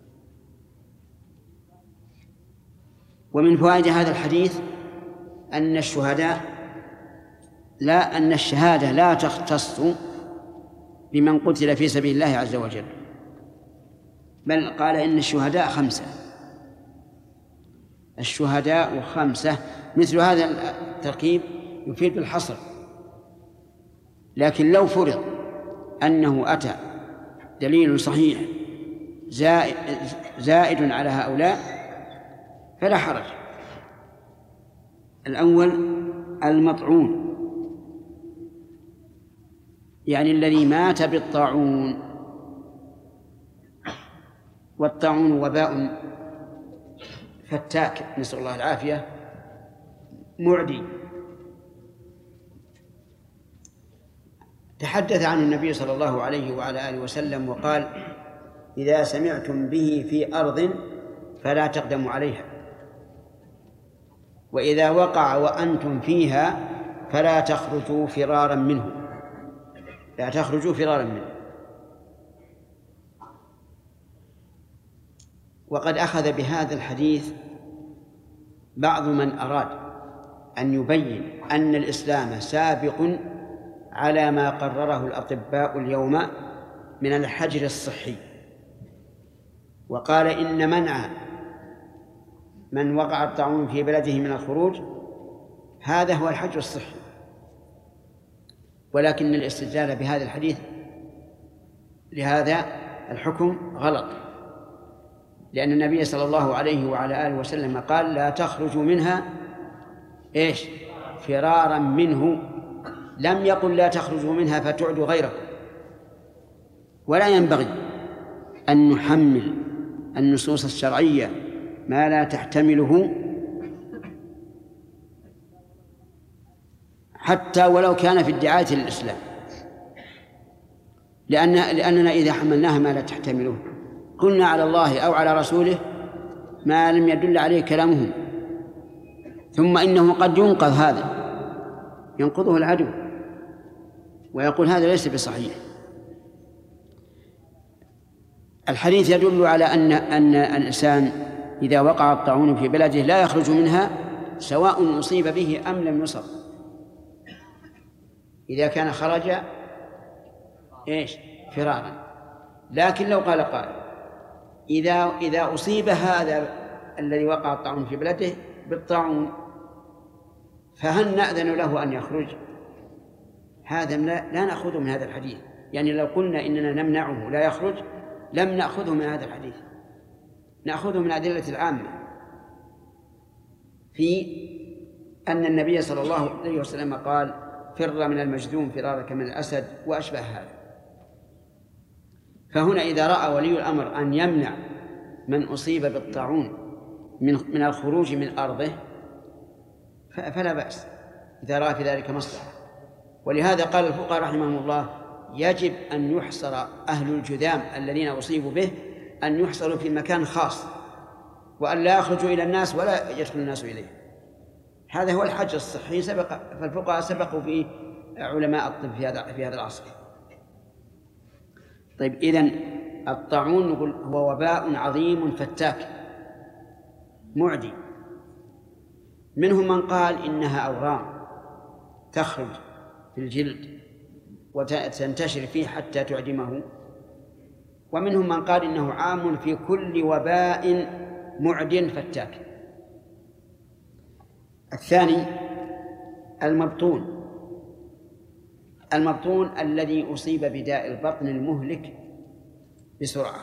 ومن فوائد هذا الحديث أن الشهداء لا أن الشهادة لا تختص بمن قتل في سبيل الله عز وجل، بل قال إن الشهداء خمسة. الشهداء خمسة، مثل هذا التركيب يفيد بالحصر، لكن لو فرض أنه أتى دليل صحيح زائد على هؤلاء فلا حرج. الأول المطعون، يعني الذي مات بالطاعون، والطاعون وباء فتاك نسأل الله العافية معدي. تحدث عن النبي صلى الله عليه وعلى آله وسلم وقال إذا سمعتم به في أرض فلا تقدموا عليها، وإذا وقع وأنتم فيها فلا تخرجوا فرارا منه، لا تخرجوا فرارا منه. وقد أخذ بهذا الحديث بعض من أراد أن يبين أن الإسلام سابق على ما قرره الأطباء اليوم من الحجر الصحي، وقال إن منع من وقع الطاعون في بلده من الخروج هذا هو الحجر الصحي. ولكن الاستدلال بهذا الحديث لهذا الحكم غلط، لأن النبي صلى الله عليه وعلى آله وسلم قال لا تخرجوا منها إيش؟ فرارا منه، لم يقل لا تخرجوا منها فتعدوا غيركم. ولا ينبغي أن نحمل النصوص الشرعية ما لا تحتمله حتى ولو كان في الدعاية للإسلام، لأن لأننا إذا حملناها ما لا تحتمله قلنا على الله أو على رسوله ما لم يدل عليه كلامهم، ثم إنه قد ينقض هذا، ينقضه العدو ويقول هذا ليس بصحيح. الحديث يدل على أن أن الإنسان إذا وقع الطاعون في بلده لا يخرج منها سواء أصيب به أم لم يصب. إذا كان خرج إيش؟ فرارا. لكن لو قال قائل إذا إذا أصيب هذا الذي وقع الطاعون في بلده بالطاعون فهل نأذن له أن يخرج؟ هذا لا نأخذه من هذا الحديث. يعني لو قلنا إننا نمنعه لا يخرج لم نأخذه من هذا الحديث، نأخذه من أدلة العامة في أن النبي صلى الله عليه وسلم قال فر من المجذوم فرارك من الأسد وأشبه هذا. فهنا إذا رأى ولي الأمر أن يمنع من أصيب بالطاعون من من الخروج من أرضه فلا بأس إذا رأى في ذلك مصلحة. ولهذا قال الفقهاء رحمهم الله يجب أن يحصر أهل الجذام الذين أصيبوا به، أن يحصروا في مكان خاص وأن لا يخرجوا إلى الناس ولا يدخل الناس إليه. هذا هو الحجر الصحي، سبق فالفقهاء سبقوا فيه علماء الطب في هذا في هذا العصر. طيب، إذن الطاعون نقول هو وباء عظيم فتاك معدي. منهم من قال إنها أورام تخرج في الجلد وتنتشر فيه حتى تعدمه، ومنهم من قال إنه عام في كل وباء معد فتاك. الثاني المبطون. المبطون الذي أصيب بداء البطن المهلك بسرعة،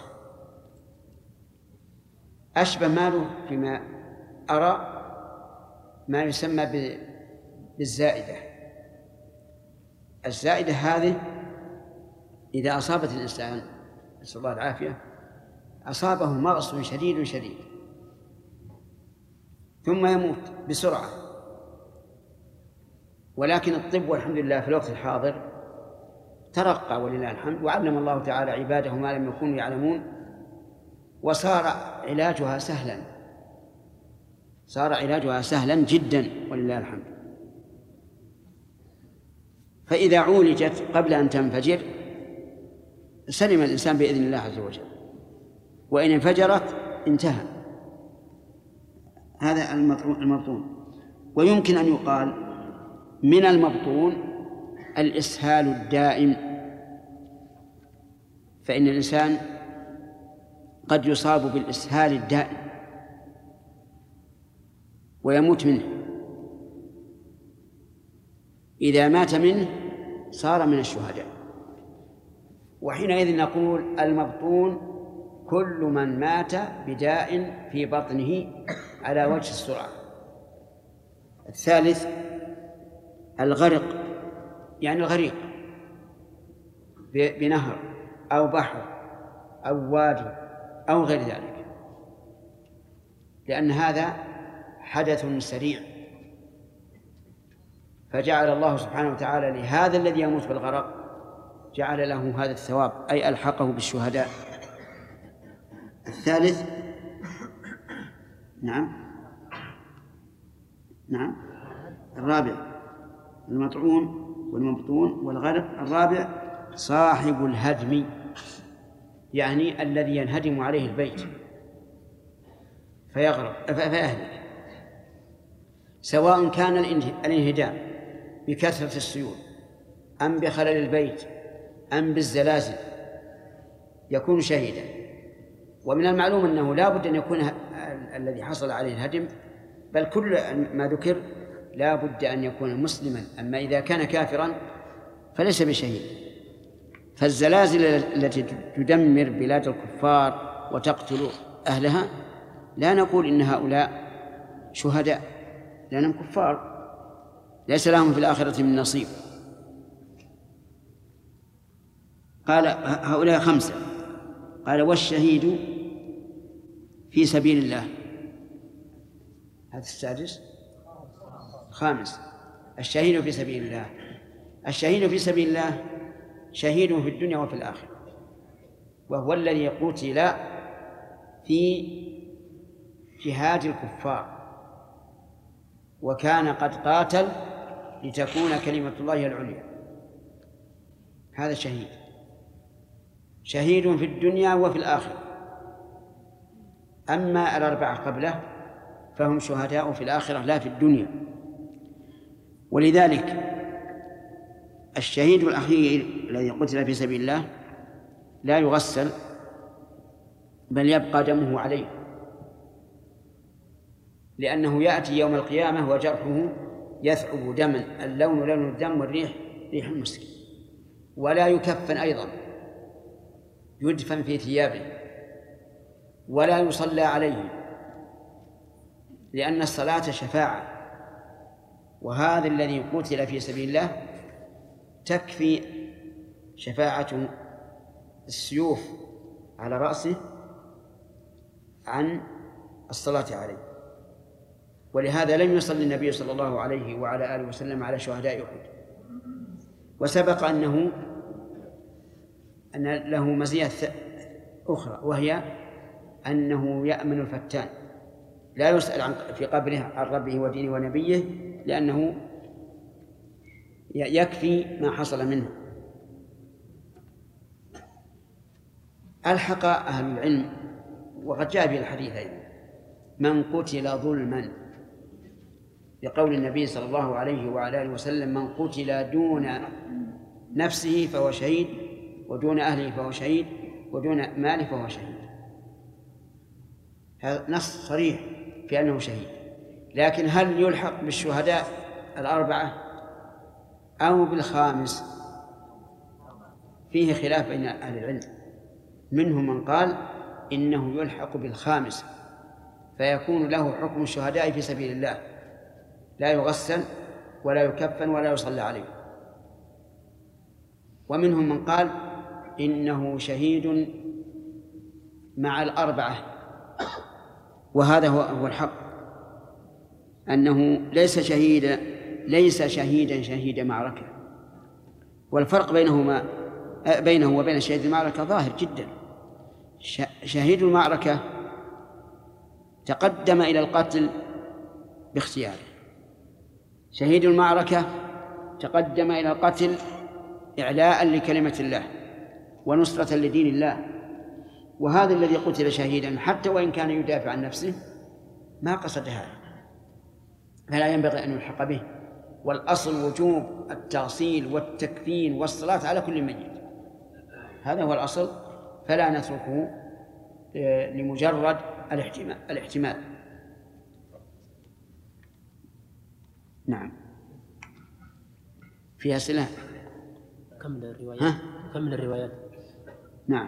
أشبه ماله فيما أرى ما يسمى بالزائدة. الزائدة هذه إذا أصابت الإنسان نسأل الله العافية أصابه مغص شديد شديد ثم يموت بسرعة. ولكن الطب والحمد لله في الوقت الحاضر ترقى ولله الحمد، وعلم الله تعالى عباده ما لم يكونوا يعلمون، وصار علاجها سهلا، صار علاجها سهلا جدا ولله الحمد. فإذا عولجت قبل أن تنفجر سلم الإنسان بإذن الله عز وجل، وإن انفجرت انتهى. هذا المبطون. ويمكن أن يقال من المبطون الإسهال الدائم، فإن الإنسان قد يصاب بالإسهال الدائم ويموت منه، إذا مات منه صار من الشهداء. وحينئذ نقول المبطون كل من مات بداء في بطنه على وجه السرعة. الثالث الغرق، يعني الغريق بنهر أو بحر أو وادي أو غير ذلك، لأن هذا حدث سريع، فجعل الله سبحانه وتعالى لهذا الذي يموت بالغرق جعل له هذا الثواب، أي ألحقه بالشهداء. الثالث نعم نعم الرابع المطعون والمبطون والغرق. الرابع صاحب الهدم، يعني الذي ينهدم عليه البيت فيغرق فيهلك، سواء كان الانهدام بكثرة السيول أم بخلل البيت أم بالزلازل يكون شهيدا. ومن المعلوم أنه لا بد أن يكون الذي حصل عليه الهدم، بل كل ما ذكر لا بد أن يكون مسلما، أما إذا كان كافرا فليس بشهيد. فالزلازل التي تدمر بلاد الكفار وتقتل أهلها لا نقول إن هؤلاء شهداء، لأنهم كفار ليس لهم في الآخرة من نصيب. قال هؤلاء خمسة. قال والشهيد في سبيل الله، هذا السادس. خامس الشهيد في سبيل الله. الشهيد في سبيل الله شهيد في الدنيا وفي الآخرة، وهو الذي قتل في جهاد الكفار وكان قد قاتل لتكون كلمة الله العليا، هذا شهيد. شهيد في الدنيا وفي الآخرة. أما الأربعة قبله فهم شهداء في الآخرة لا في الدنيا. ولذلك الشهيد الأخير الذي قتل في سبيل الله لا يغسل، بل يبقى دمه عليه، لأنه يأتي يوم القيامة وجرحه يثعب دما، اللون لون الدم والريح ريح المسك. ولا يكفن أيضا، يدفن في ثيابه ولا يصلى عليه، لأن الصلاة شفاعة، وهذا الذي قتل في سبيل الله تكفي شفاعة السيوف على رأسه عن الصلاة عليه. ولهذا لم يصلي النبي صلى الله عليه وعلى آله وسلم على شهداء أحد. وسبق أنه أن له مزية أخرى، وهي أنه يأمن الفتان، لا يسأل عن في قبره عن ربه ودينه ونبيه، لأنه يكفي ما حصل منه. ألحق أهل العلم، وقد جاء به الحديث أيضا، من قتل ظلما، لقول النبي صلى الله عليه وعلى آله وسلم من قتل دون نفسه فهو شهيد، ودون أهله فهو شهيد، ودون ماله فهو شهيد. هذا نص صريح في أنه شهيد. لكن هل يلحق بالشهداء الأربعة أو بالخامس؟ فيه خلاف بين أهل العلم، منهم من قال إنه يلحق بالخامس فيكون له حكم الشهداء في سبيل الله، لا يغسل ولا يكفن ولا يصلى عليه. ومنهم من قال إنه شهيد مع الأربعة، وهذا هو الحق، أنه ليس شهيدا ليس شهيدا شهيد معركة. والفرق بينهما بينه وبين شهيد المعركة ظاهر جدا. شهيد المعركة تقدم إلى القتل باختياره، شهيد المعركة تقدم إلى القتل إعلاء لكلمة الله ونصرة لدين الله، وهذا الذي قتل شهيدا حتى وإن كان يدافع عن نفسه ما قصد هذا، فلا ينبغي أن يلحق به. والأصل وجوب التغسيل والتكفين والصلاة على كل ميت، هذا هو الأصل، فلا نتركه لمجرد الاحتمال الاحتمال نعم. في أسئلة؟ كمل الروايات. ها؟ كمل الروايات. نعم.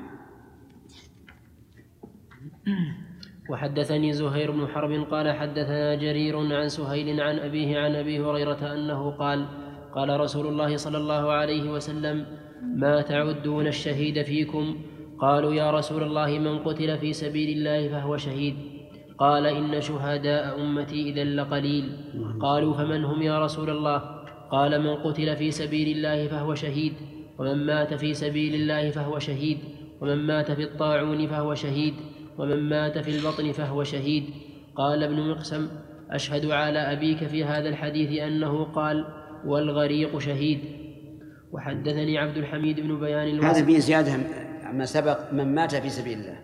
وحدثني زهير بن حرب قال حدثنا جرير عن سهيل عن أبيه عن أبي هريرة أنه قال قال رسول الله صلى الله عليه وسلم: ما تعدون الشهيد فيكم؟ قالوا: يا رسول الله من قتل في سبيل الله فهو شهيد. قال: إن شهداء أمتي إذا لقليل. قالوا: فمن هم يا رسول الله؟ قال: من قتل في سبيل الله فهو شهيد، ومن مات في سبيل الله فهو شهيد، ومن مات في الطاعون فهو شهيد، ومن مات في البطن فهو شهيد. قال ابن مقسم: أشهد على أبيك في هذا الحديث أنه قال: والغريق شهيد. وحدثني عبد الحميد بن بيان الواسط. هذا فيه زيادة عما سبق: من مات في سبيل الله.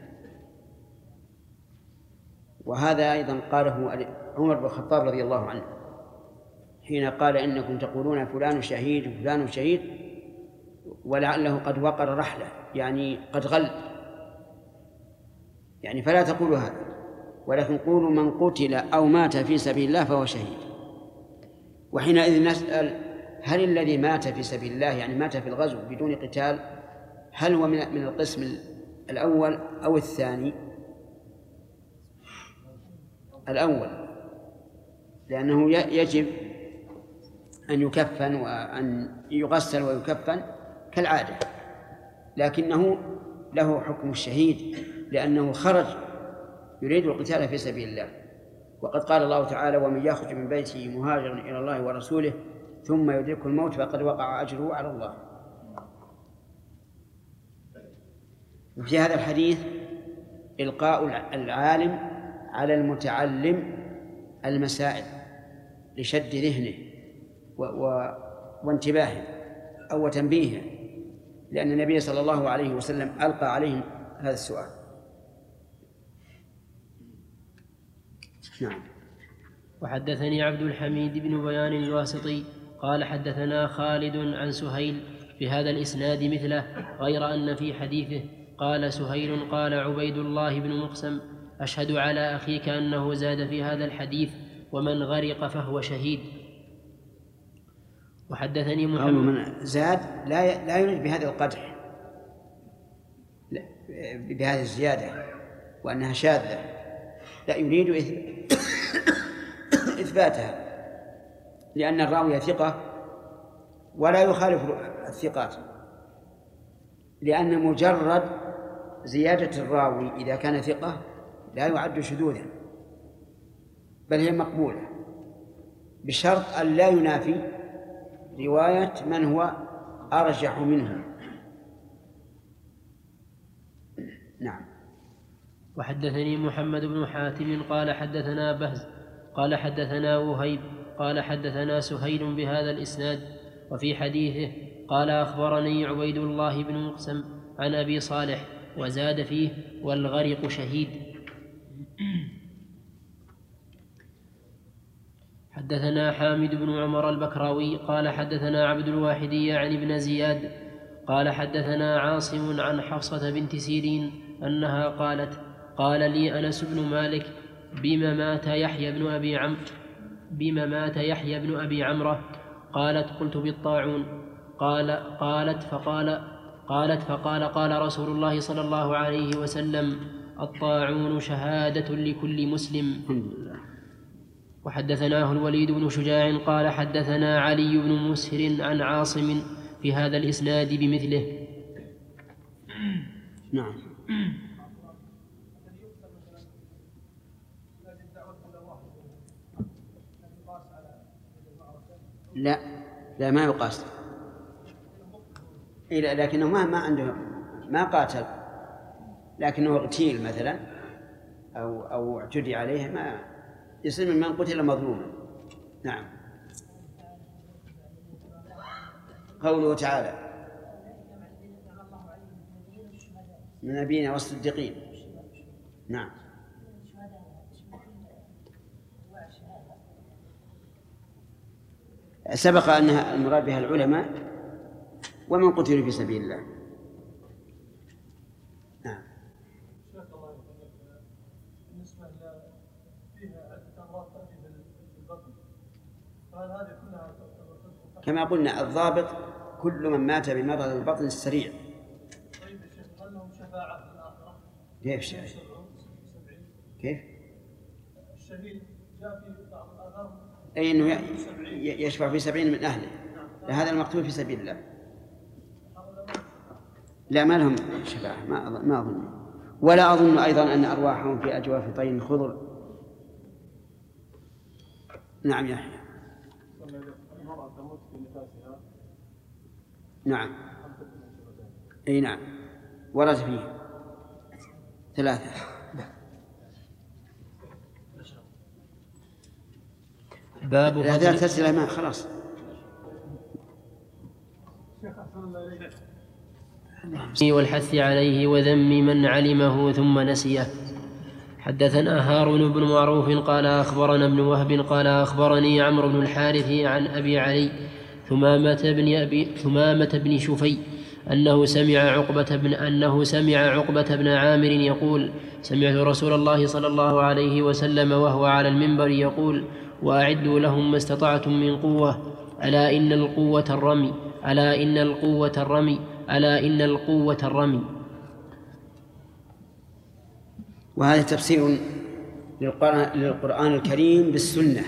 وهذا أيضا قاله عمر بن الخطاب رضي الله عنه حين قال: إنكم تقولون فلان شهيد وفلان شهيد، ولعله قد وقر رحلة، يعني قد غل، يعني فلا تقولوا هذا، ولكن قولوا من قتل أو مات في سبيل الله فهو شهيد. وحينئذ نسأل: هل الذي مات في سبيل الله يعني مات في الغزو بدون قتال هل هو من القسم الأول أو الثاني؟ الأول، لأنه يجب أن يكفن وأن يغسل ويكفن كالعادة، لكنه له حكم الشهيد لأنه خرج يريد القتال في سبيل الله. وقد قال الله تعالى: ومن يخرج من بيته مهاجرا إلى الله ورسوله ثم يدركه الموت فقد وقع أجره على الله. وفي هذا الحديث إلقاء العالم على المتعلم المسائل لشد ذهنه و... و... وانتباهه أو تنبيهه، لأن النبي صلى الله عليه وسلم ألقى عليهم هذا السؤال. نعم. وحدثني عبد الحميد بن بيان الواسطي قال حدثنا خالد عن سهيل في هذا الإسناد مثله، غير أن في حديثه قال سهيل قال عبيد الله بن مقسم: أشهد على أخيك أنه زاد في هذا الحديث: ومن غرق فهو شهيد. وحدثني محمد من زاد لا لا يريد بهذا القدح، بهذه الزيادة وأنها شاذة، لا يريد إثباتها، لأن الراوي ثقة ولا يخالف الثقات، لأن مجرد زيادة الراوي إذا كان ثقة لا يعد شذوذا، بل هي مقبولة بشرط أن لا ينافي رواية من هو أرجح منه. نعم. وحدثني محمد بن حاتم قال حدثنا بهز قال حدثنا وهيب قال حدثنا سهيل بهذا الإسناد، وفي حديثه قال أخبرني عبيد الله بن مقسم عن أبي صالح، وزاد فيه: والغرق شهيد. حدثنا حامد بن عمر البكراوي قال حدثنا عبد الواحدي يعني ابن زياد قال حدثنا عاصم عن حفصة بنت سيرين أنها قالت: قال لي أنس بن مالك: بما مات يحيى بن أبي عم بما مات يحيى بن أبي عمرة؟ قالت: قلت: بالطاعون. قال قالت فقال قالت فقال قال رسول الله صلى الله عليه وسلم: الطاعون شهادة لكل مسلم. وحدثناه الوليد بن شجاع قال حدثنا علي بن مسهر عن عاصم في هذا الإسناد بمثله. نعم. لا لا ما يقاس، إيه، لكنه ما ما عنده ما قاتل لكنه اغتيل مثلا أو أو اعتدي عليه ما يصير ممن قتل مظلوما. نعم. قوله تعالى من نبينا والصديقين. نعم. سبق أن المراد بها العلماء ومن قتلوا في سبيل الله. نعم. بالنسبة فيها عدة أمراض تأتي في البطن، فهل هذه كلها كما قلنا الضابط كل من مات بمرض البطن السريع. طيب يا شيخ هل لهم شفاعة في الآخرة؟ كيف شيخ؟ كيف؟ الشهيد جاء في بعض الآثار أي أنه يشفع في سبعين من أهله، هذا المقتول في سبيل الله. لا ما لهم شفاعة، ما ما أظن، ولا أظن أيضا أن أرواحهم في أجواف طين خضر. نعم يا يحيى. المرأة تموت في نفاسها. نعم. أي نعم ورد فيه ثلاثة. باب هذا تسلم ما خلاص. والحث عليه وذم من علمه ثم نسيه. حدثنا هارون بن معروف قال أخبرنا ابن وهب قال أخبرني عمرو بن الحارث عن أبي علي ثمامة بن أبي ثمامة بن شفي أنه سمع عقبة بن أنه سمع عقبة بن عامر يقول: سمعت رسول الله صلى الله عليه وسلم وهو على المنبر يقول: وأعدوا لهم ما استطعتم من قوة، ألا إن القوة الرمي، ألا إن القوة الرمي، ألا إن القوة الرمي. وهذا تفسير للقرآن, للقرآن الكريم بالسنة،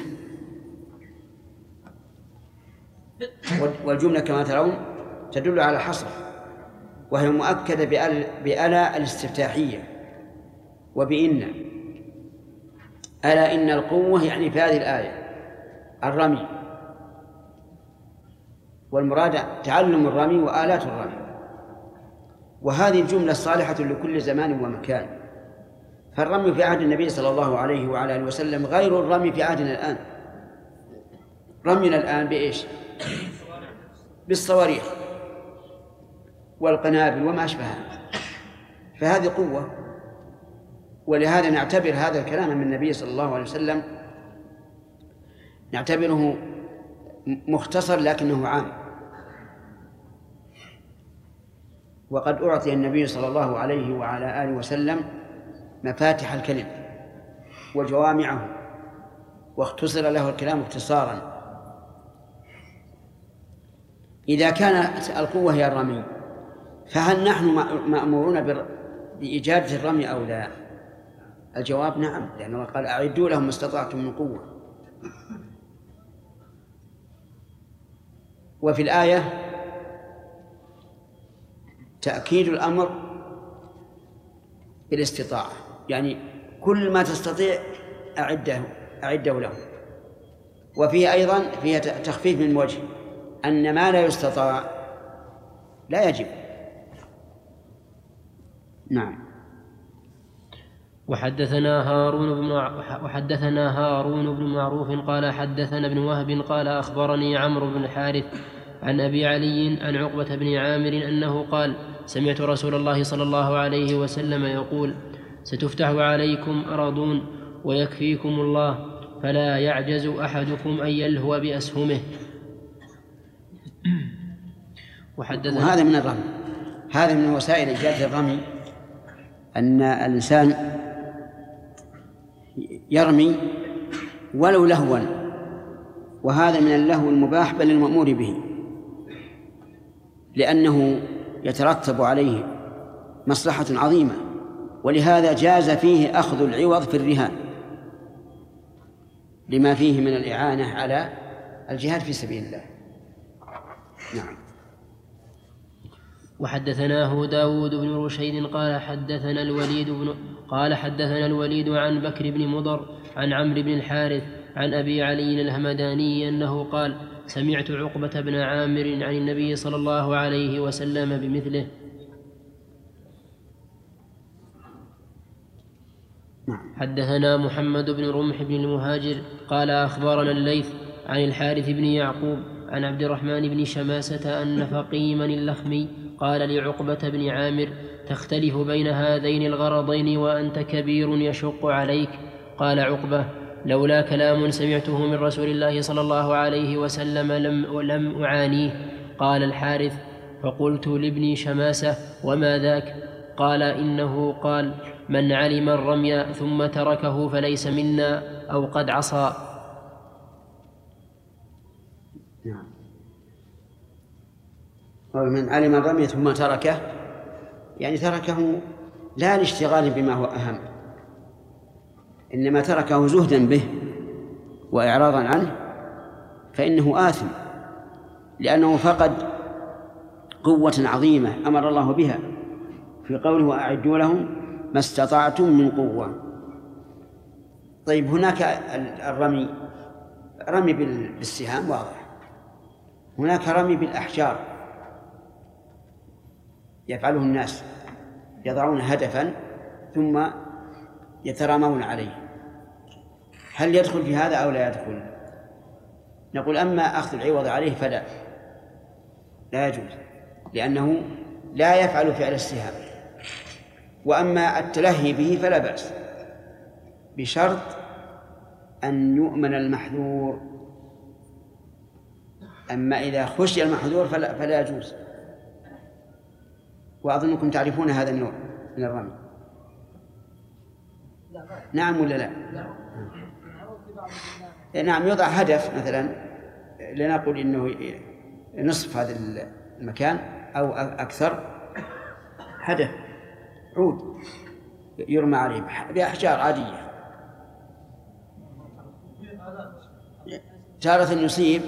والجملة كما ترون تدل على الحصر، وهي مؤكدة بألا الاستفتاحية وبإن. ألا إن القوة يعني في هذه الآية الرمي، والمراد تعلم الرمي وآلات الرمي، وهذه الجملة صالحة لكل زمان ومكان. فالرمي في عهد النبي صلى الله عليه وعلى آله وسلم غير الرمي في عهدنا الآن. رمينا الآن بإيش؟ بالصواريخ والقنابل وما أشبهها، فهذه قوة. ولهذا نعتبر هذا الكلام من النبي صلى الله عليه وسلم نعتبره مختصر لكنه عام. وقد أعطي النبي صلى الله عليه وعلى آله وسلم مفاتح الكلم وجوامعه، واختصر له الكلام اختصارا. إذا كانت القوة هي الرمي، فهل نحن مأمورون بإجادة الرمي أو لا؟ الجواب نعم، لأنه قال: أعدوا لهم ما استطعتم من قوة. وفي الآية تأكيد الأمر بالاستطاعة، يعني كل ما تستطيع أعده أعده له. وفيه أيضا فيها تخفيف من وجه أن ما لا يستطاع لا يجب. نعم. وحدثنا هارون بن وحدثنا هارون بن معروف قال حدثنا ابن وهب قال أخبرني عمرو بن الحارث عن أبي علي عن عقبة بن عامر أنه قال: سمعت رسول الله صلى الله عليه وسلم يقول: ستفتح عليكم أرضون ويكفيكم الله، فلا يعجز أحدكم أن يلهو بأسهمه. وهذا من الرمي، هذا من وسائل إيجاد الرمي، أن الإنسان يرمي ولو لهوا، وهذا من اللهو المباح بل المأمور به، لأنه يترتب عليه مصلحة عظيمة، ولهذا جاز فيه أخذ العوض في الرهان لما فيه من الإعانة على الجهاد في سبيل الله. نعم. وحدثناه داود بن رشيد قال حدثنا الوليد بن قال حدثنا الوليد عن بكر بن مضر عن عمرو بن الحارث عن أبي علي الهمداني أنه قال: سمعت عقبة بن عامر عن النبي صلى الله عليه وسلم بمثله. حدثنا محمد بن رمح بن المهاجر قال أخبرنا الليث عن الحارث بن يعقوب عن عبد الرحمن بن شماسة أن فقيما اللخمي قال لعقبة بن عامر تختلف بين هذين الغرضين وأنت كبير يشق عليك. قال عقبة لولا كلام سمعته من رسول الله صلى الله عليه وسلم لم, لم أعانيه. قال الحارث فقلت لابن شماسة وما ذاك؟ قال إنه قال من علم الرمي ثم تركه فليس منا أو قد عصى. نعم. من علم الرمي ثم تركه يعني تركه لا لاشتغال بما هو أهم، إنما تركه زهدا به وإعراضا عنه، فإنه آثم، لأنه فقد قوة عظيمة أمر الله بها في قوله وأعدوا لهم ما استطعتم من قوة. طيب هناك الرمي رمي بالسهام واضح، هناك رمي بالأحجار يفعله الناس، يضعون هدفا ثم يترامون عليه، هل يدخل في هذا أو لا يدخل؟ نقول أما أخذ العوض عليه فلا لا يجوز، لأنه لا يفعل فعل السهام. وأما التلهي به فلا بأس، بشرط أن يؤمن المحذور. أما إذا خشي المحذور فلا, فلا يجوز. وأظنكم تعرفون هذا النوع من الرمي. نعم ولا لا؟ نعم. يوضع هدف مثلا، لنقول إنه نصف هذا المكان أو أكثر، هدف عود يرمى عليه بأحجار عادية، تارة يصيب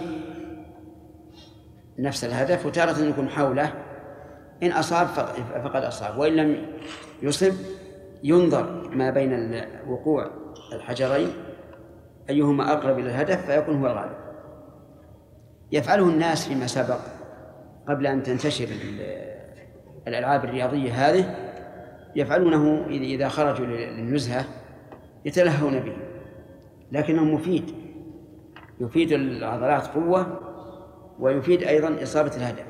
نفس الهدف وتارة يكون حوله، إن أصاب فقد أصاب، وإن لم يصب ينظر ما بين وقوع الحجرين أيهما أقرب إلى الهدف فيكون هو الغالب. يفعله الناس فيما سبق قبل أن تنتشر الألعاب الرياضية هذه، يفعلونه إذا خرجوا للنزهة يتلهون به، لكنه مفيد، يفيد العضلات قوة ويفيد أيضا إصابة الهدف،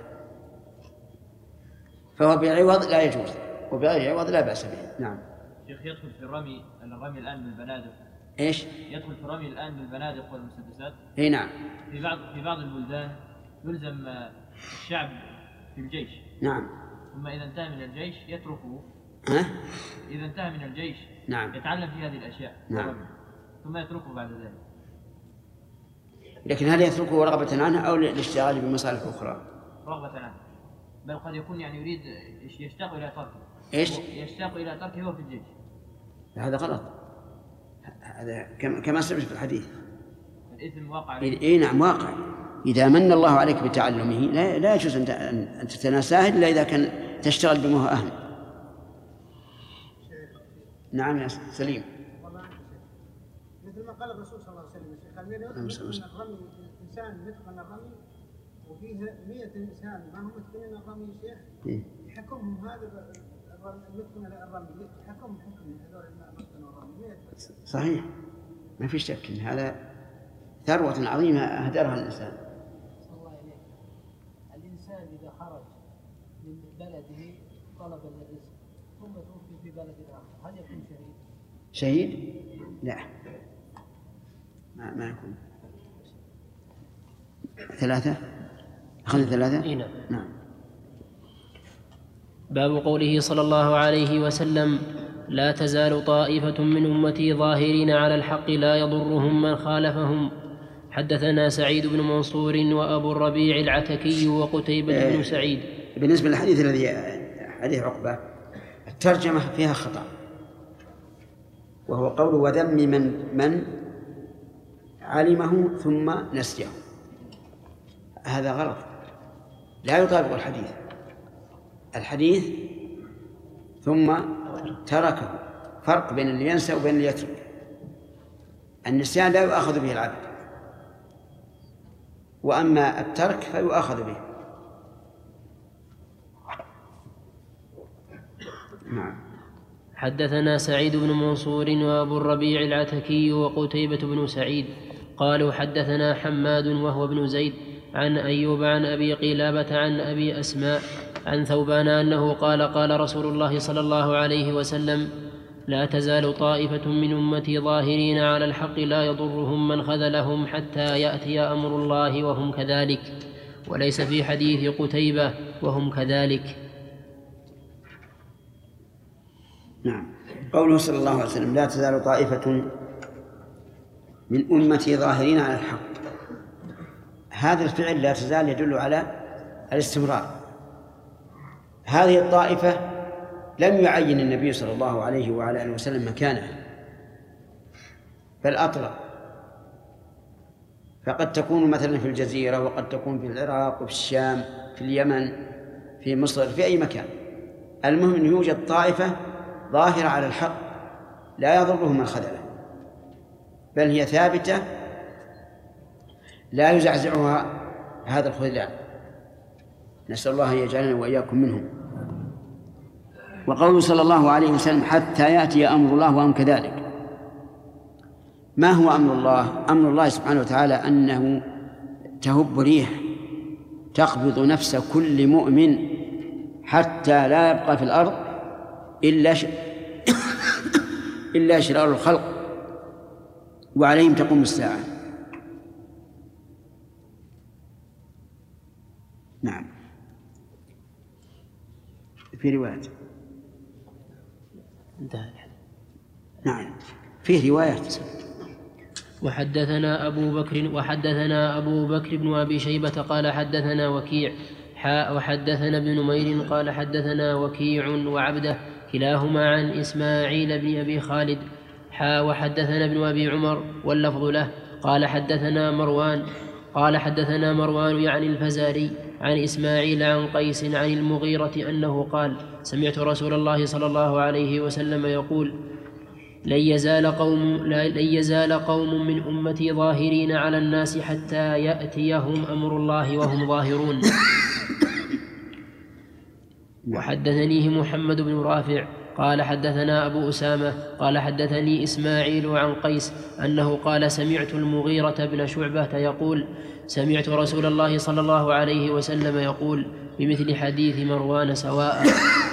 فهو بعوض لا يجوز، وبغير عوض لا بأس به. نعم. شيخ يدخل في الرمي الرمي الآن بالبنادق. إيش؟ يدخل في الرمي الآن بالبنادق والمسدسات. إيه نعم. في بعض في بعض البلدان يلزم الشعب في الجيش. نعم. ثم إذا انتهى من الجيش يتركه. ها؟ إذا انتهى من الجيش. نعم. يتعلم في هذه الأشياء. نعم. ثم يتركه بعد ذلك. لكن هل يتركه رغبة عنه أو للاشتغال بمصالح أخرى؟ رغبة عنه، بل قد يكون يعني يريد يشتاق إلى تركه. إيش؟ يشتاق إلى تركه وهو في الجيش. هذا غلط، هذا كما سمعت في الحديث. الإثم واقع عليه. إيه نعم واقع. إذا من الله عليك بتعلمه لا, لا يجوز أن تتناساه إلا إذا كان تشتغل بما هو أهل. نعم يا سليم. مثل ما قال الرسول صلى الله عليه وسلم الشيخ الرمي الإنسان يتقن الرمي وفيه مئة إنسان ما هم متقنين الرمي يا شيخ، يحكمهم هذا المتقن الرمي يحكمهم حكم هذول المتقن الرمي. صحيح، ما في شك إن هذا ثروة عظيمة أهدرها الإنسان. صلى الله عليه. الإنسان إذا خرج من بلده طلبا للرزق ثم توفي في بلد آخر هل يكون شهيد؟ شهيد؟ لا، ما ما يكون. ثلاثة أخذ ثلاثة. إيه نعم. نعم. باب قوله صلى الله عليه وسلم لا تزال طائفة من أمتي ظاهرين على الحق لا يضرهم من خالفهم. حدثنا سعيد بن منصور وأبو الربيع العتكي وقتيبة بن سعيد. بالنسبة للحديث الذي حديث عقبة الترجمة فيها خطأ، وهو قول وذم من من علمه ثم نسيه، هذا غلط، لا يطابق الحديث. الحديث ثم تركه، فرق بين اللي ينسى وبين اللي يترك. النسيان لا يؤاخذ به العبد، وأما الترك فيؤاخذ به. نعم. حدثنا سعيد بن منصور وأبو الربيع العتكي وقتيبة بن سعيد قالوا حدثنا حماد وهو ابن زيد عن أيوب عن أبي قلابة عن أبي أسماء عن ثوبان أنه قال قال رسول الله صلى الله عليه وسلم لا تزال طائفة من أمتي ظاهرين على الحق لا يضرهم من خذلهم حتى يأتي أمر الله وهم كذلك، وليس في حديث قتيبة وهم كذلك. نعم. قوله صلى الله عليه وسلم لا تزال طائفة من أمتي ظاهرين على الحق، هذا الفعل لا تزال يدل على الاستمرار. هذه الطائفة لم يعين النبي صلى الله عليه وعلى آله وسلم مكانها، بل أطلق، فقد تكون مثلا في الجزيرة، وقد تكون في العراق وفي الشام، في اليمن، في مصر، في أي مكان. المهم أن يوجد طائفة ظاهرة على الحق لا يضرهم من خذله، بل هي ثابتة لا يزعزعها هذا الخذلان. نسأل الله أن يجعلنا وإياكم منهم. وقوله صلى الله عليه وسلم حتى يأتي أمر الله وهم كذلك، ما هو أمر الله؟ أمر الله سبحانه وتعالى أنه تهب ريح تقبض نفس كل مؤمن حتى لا يبقى في الأرض إلا ش... إلا شرار الخلق، وعليهم تقوم الساعة. نعم. في رواية نعم في روايات. وحدثنا أبو بكر وحدثنا أبو بكر بن أبي شيبة قال حدثنا وكيع حاء وحدثنا ابن نمير قال حدثنا وكيع وعبده كلاهما عن إسماعيل بن أبي خالد حاء وحدثنا ابن أبي عمر واللفظ له قال حدثنا مروان قال حدثنا مروان يعني الفزاري عن إسماعيل عن قيس عن المغيرة أنه قال سمعت رسول الله صلى الله عليه وسلم يقول لن يزال قوم, لن يزال قوم من أمتي ظاهرين على الناس حتى يأتيهم أمر الله وهم ظاهرون. وحدثنيه محمد بن رافع قال حدثنا أبو أسامة قال حدثني إسماعيل عن قيس أنه قال سمعت المغيرة بن شعبة يقول سمعت رسول الله صلى الله عليه وسلم يقول بمثل حديث مروان سواء.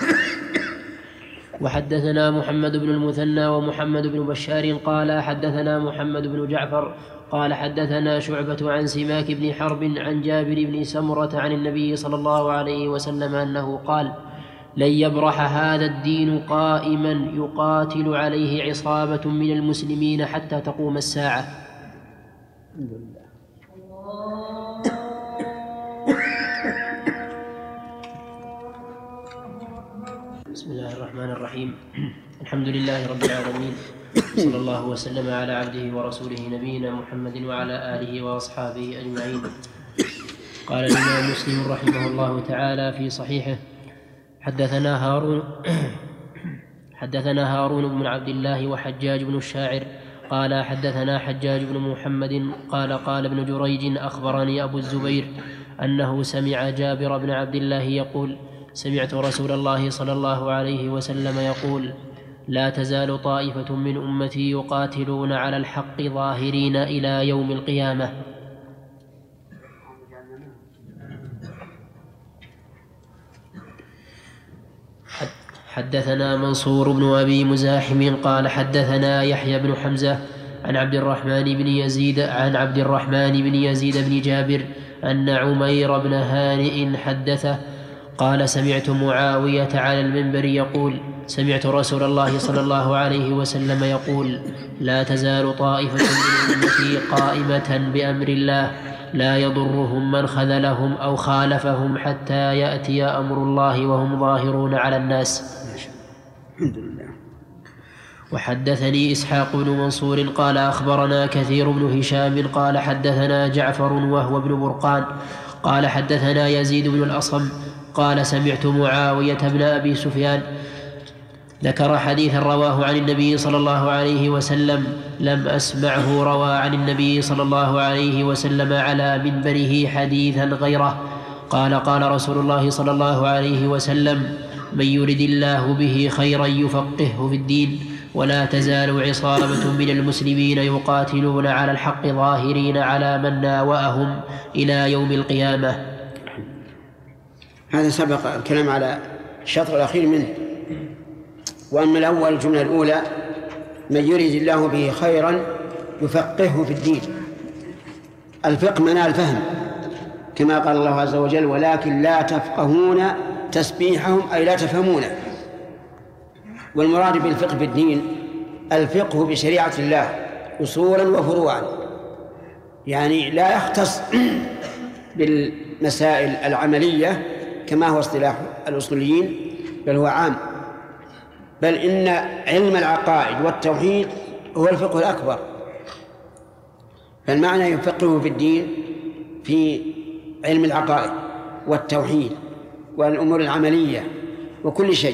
وحدثنا محمد بن المثنى ومحمد بن بشار قال حدثنا محمد بن جعفر قال حدثنا شعبة عن سماك بن حرب عن جابر بن سمرة عن النبي صلى الله عليه وسلم أنه قال لن يبرح هذا الدين قائما يقاتل عليه عصابة من المسلمين حتى تقوم الساعة. الحمد لله. بسم الله الرحمن الرحيم. الحمد لله رب العالمين، صلى الله وسلم على عبده ورسوله نبينا محمد وعلى آله وأصحابه أجمعين. قال الإمام مسلم رحمه الله تعالى في صحيحه حدثنا هارون حدثنا هارون بن عبد الله وحجاج بن الشاعر قال حدثنا حجاج بن محمد قال قال ابن جريج أخبرني أبو الزبير أنه سمع جابر بن عبد الله يقول سمعت رسول الله صلى الله عليه وسلم يقول لا تزال طائفة من أمتي يقاتلون على الحق ظاهرين إلى يوم القيامة. حدثنا منصور بن أبي مزاحم قال حدثنا يحيى بن حمزة عن عبد الرحمن بن يزيد عن عبد الرحمن بن يزيد بن جابر أن عمير بن هانئ حدثه قال سمعت معاوية على المنبر يقول سمعت رسول الله صلى الله عليه وسلم يقول لا تزال طائفة من أمتي قائمة بأمر الله لا يضرهم من خذلهم أو خالفهم حتى يأتي أمر الله وهم ظاهرون على الناس. الحمد لله. وحدثني إسحاق بن منصور قال أخبرنا كثير بن هشام قال حدثنا جعفر وهو ابن برقان قال حدثنا يزيد بن الأصم قال سمعت معاوية بن أبي سفيان ذكر حديثا رواه عن النبي صلى الله عليه وسلم لم أسمعه روى عن النبي صلى الله عليه وسلم على منبره حديثا غيره قال قال رسول الله صلى الله عليه وسلم من يرد الله به خيرا يفقهه في الدين. ولا تزال عصابة من المسلمين يقاتلون على الحق ظاهرين على من ناوأهم إلى يوم القيامة. هذا سبق الكلام على الشطر الأخير منه. وأما الأول الجملة الأولى من يرد الله به خيرا يفقهه في الدين، الفقه معناه الفهم كما قال الله عز وجل ولكن لا تفقهون تسبيحهم أي لا تفهمونه. والمراد بالفقه في الدين الفقه بشريعة الله أصولا وفروعا، يعني لا يختص بالمسائل العملية كما هو اصطلاح الأصوليين، بل هو عام. بل إن علم العقائد والتوحيد هو الفقه الأكبر. فالمعنى يفقهه في الدين في علم العقائد والتوحيد والأمور العملية وكل شيء.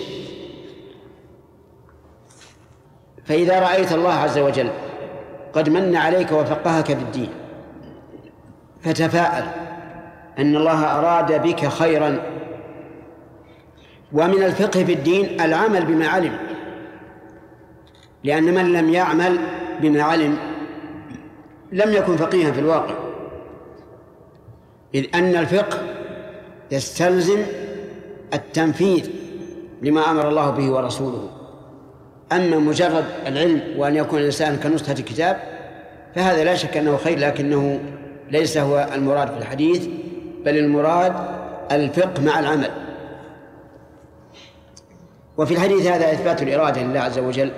فإذا رأيت الله عز وجل قد من عليك وفقهك في الدين فتفاءل أن الله أراد بك خيرا. ومن الفقه في الدين العمل بما علم، لأن من لم يعمل بما علم لم يكن فقيها في الواقع، إذ أن الفقه يستلزم التنفيذ لما أمر الله به ورسوله. أما مجرد العلم وأن يكون الإنسان كنسخة كتاب فهذا لا شك أنه خير، لكنه ليس هو المراد في الحديث، بل المراد الفقه مع العمل. وفي الحديث هذا إثبات الإرادة لله عز وجل،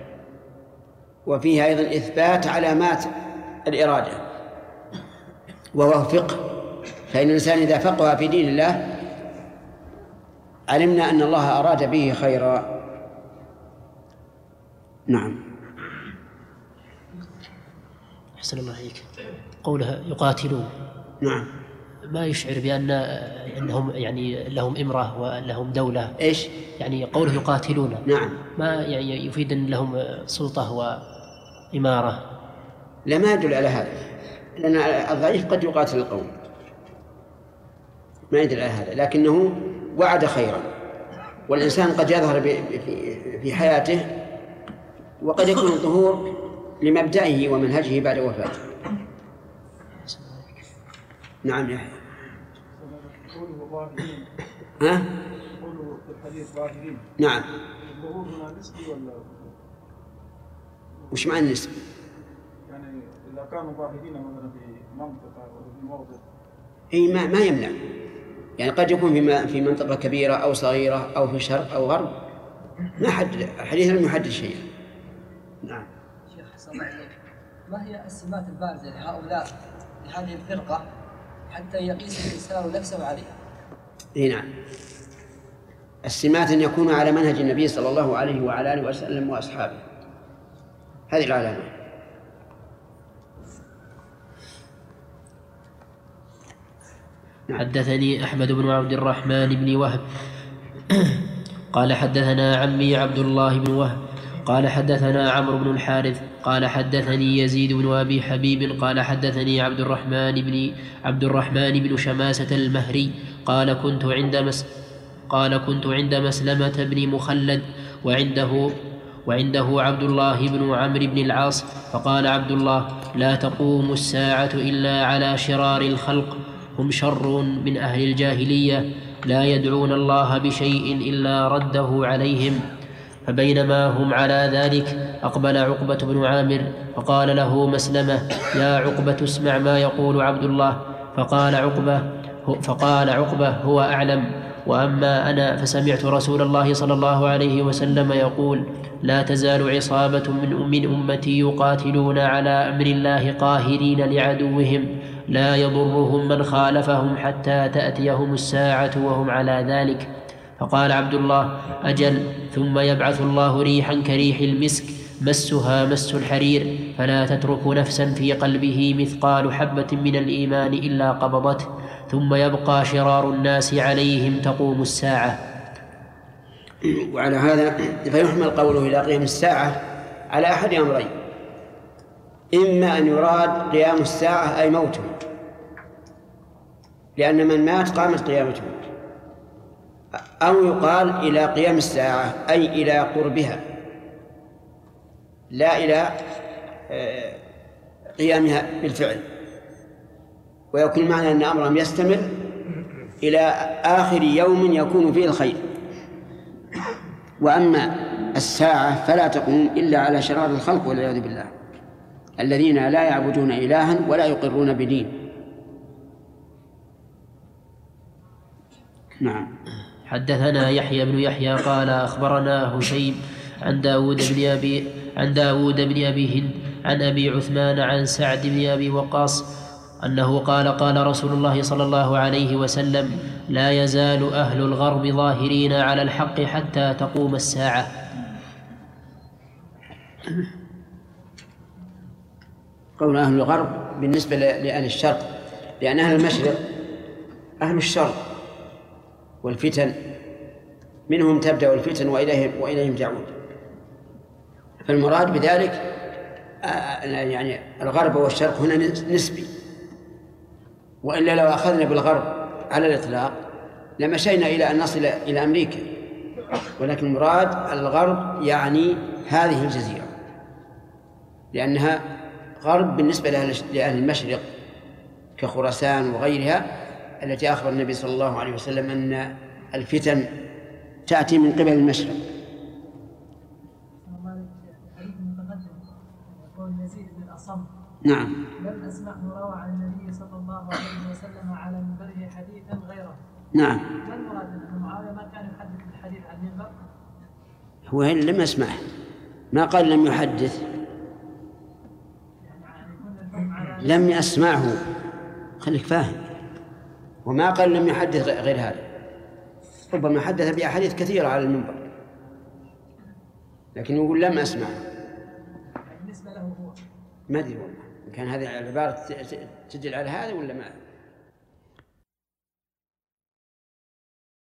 وفيه أيضا إثبات علامات الإرادة وهو فقه. فإن الإنسان إذا فقه في دين الله علمنا أن الله أراد به خيرا. نعم. أحسن الله عليك. قولها يقاتلون، نعم، ما يشعر بأن أنهم يعني لهم إمرة ولهم دولة؟ إيش يعني قوله يقاتلون؟ نعم، ما يعني يفيد أن لهم سلطة وإمارة؟ لا، ما يدل على هذا، لأن الضعيف قد يقاتل القوم، ما يدل على هذا، لكنه وعد خيرا. والإنسان قد يظهر في حياته وقد يكون الظهور لمبدئه ومنهجه بعد وفاته. نعم يا حيث. ها؟ قوله في الحديث ظاهرين. نعم. الظهور هنا نسبي ولا؟ وش معنى النسبي؟ يعني إذا كانوا ظاهرين مثلا في منطقة أو في موضع. إيه ما ما يمنع، يعني قد يكون في في منطقة كبيرة أو صغيرة أو في شرق أو غرب، ما حد الحديث لم يحدد شيء. نعم. شيخ حسن الله عليك، ما هي السمات البارزة لهؤلاء لهذه الفرقة حتى يقيس الإنسان نفسه عليها؟ إيه نعم. السمات أن يكونوا على منهج النبي صلى الله عليه وعلى آله وسلم وأصحابه، هذه العلامة. حدثني أحمد بن عبد الرحمن بن وهب قال حدثنا عمي عبد الله بن وهب قال حدثنا عمرو بن الحارث قال حدثني يزيد بن أبي حبيب قال حدثني عبد الرحمن بن عبد الرحمن بن شماسة المهري قال كنت عند مس قال كنت عند مسلمة بن مخلد وعنده وعنده عبد الله بن عمرو بن العاص فقال عبد الله لا تقوم الساعة إلا على شرار الخلق هم شر من أهل الجاهلية لا يدعون الله بشيء إلا رده عليهم. فبينما هم على ذلك أقبل عقبة بن عامر فقال له مسلمة يا عقبة اسمع ما يقول عبد الله. فقال عقبة فقال عقبة هو أعلم، وأما أنا فسمعت رسول الله صلى الله عليه وسلم يقول لا تزال عصابة من من أمتي يقاتلون على أمر الله قاهرين لعدوهم لا يضرهم من خالفهم حتى تأتيهم الساعة وهم على ذلك. فقال عبد الله أجل، ثم يبعث الله ريحا كريح المسك مسها مس الحرير فلا تترك نفسا في قلبه مثقال حبة من الإيمان إلا قبضته، ثم يبقى شرار الناس عليهم تقوم الساعة. وعلى هذا فيحمل قوله إلى قيام الساعة على أحد أمرين: إما أن يراد قيام الساعة أي موته، لأن من مات قامت قيامته، أو يقال إلى قيام الساعة أي إلى قربها لا إلى قيامها بالفعل، ويكون معنى أن أمرهم يستمر إلى آخر يوم يكون فيه الخير. وأما الساعة فلا تقوم إلا على شرار الخلق والعياذ بالله الذين لا يعبدون إلها ولا يقرون بدين. نعم. حدثنا يحيى بن يحيى قال أخبرنا هشيم عن داود بن أبي عن داود بن أبي هند عن أبي عثمان عن سعد بن أبي وقاص أنه قال قال رسول الله صلى الله عليه وسلم لا يزال أهل الغرب ظاهرين على الحق حتى تقوم الساعة. قول أهل الغرب بالنسبة لأهل الشرق، لأن أهل المشرق أهل الشر والفتن، منهم تبدأ الفتن وإليهم وإليهم تعود. فالمراد بذلك يعني الغرب والشرق هنا نسبي، وإلا لو أخذنا بالغرب على الإطلاق لمشينا إلى أن نصل إلى أمريكا، ولكن المراد الغرب يعني هذه الجزيرة، لأنها غرب بالنسبة لأهل المشرق كخراسان وغيرها التي أخبر النبي صلى الله عليه وسلم أن الفتن تأتي من قبل المشرق. نعم. لم أسمعه روى عن النبي صلى الله عليه وسلم على منبره حديثا غيره. نعم. ما المراد أن معاوية ما كان يحدث الحديث عن المنبر؟ هو لم يسمعه، ما قال لم يحدث، لم يسمعه، خليك فاهم، وما قال لم يحدث غير هذا، ربما حدث بأحاديث كثيرة على المنبر لكن يقول لم أسمعه. بالنسبة له هو ما أدري والله كان هذه العبارة تدل على هذا ولا ما.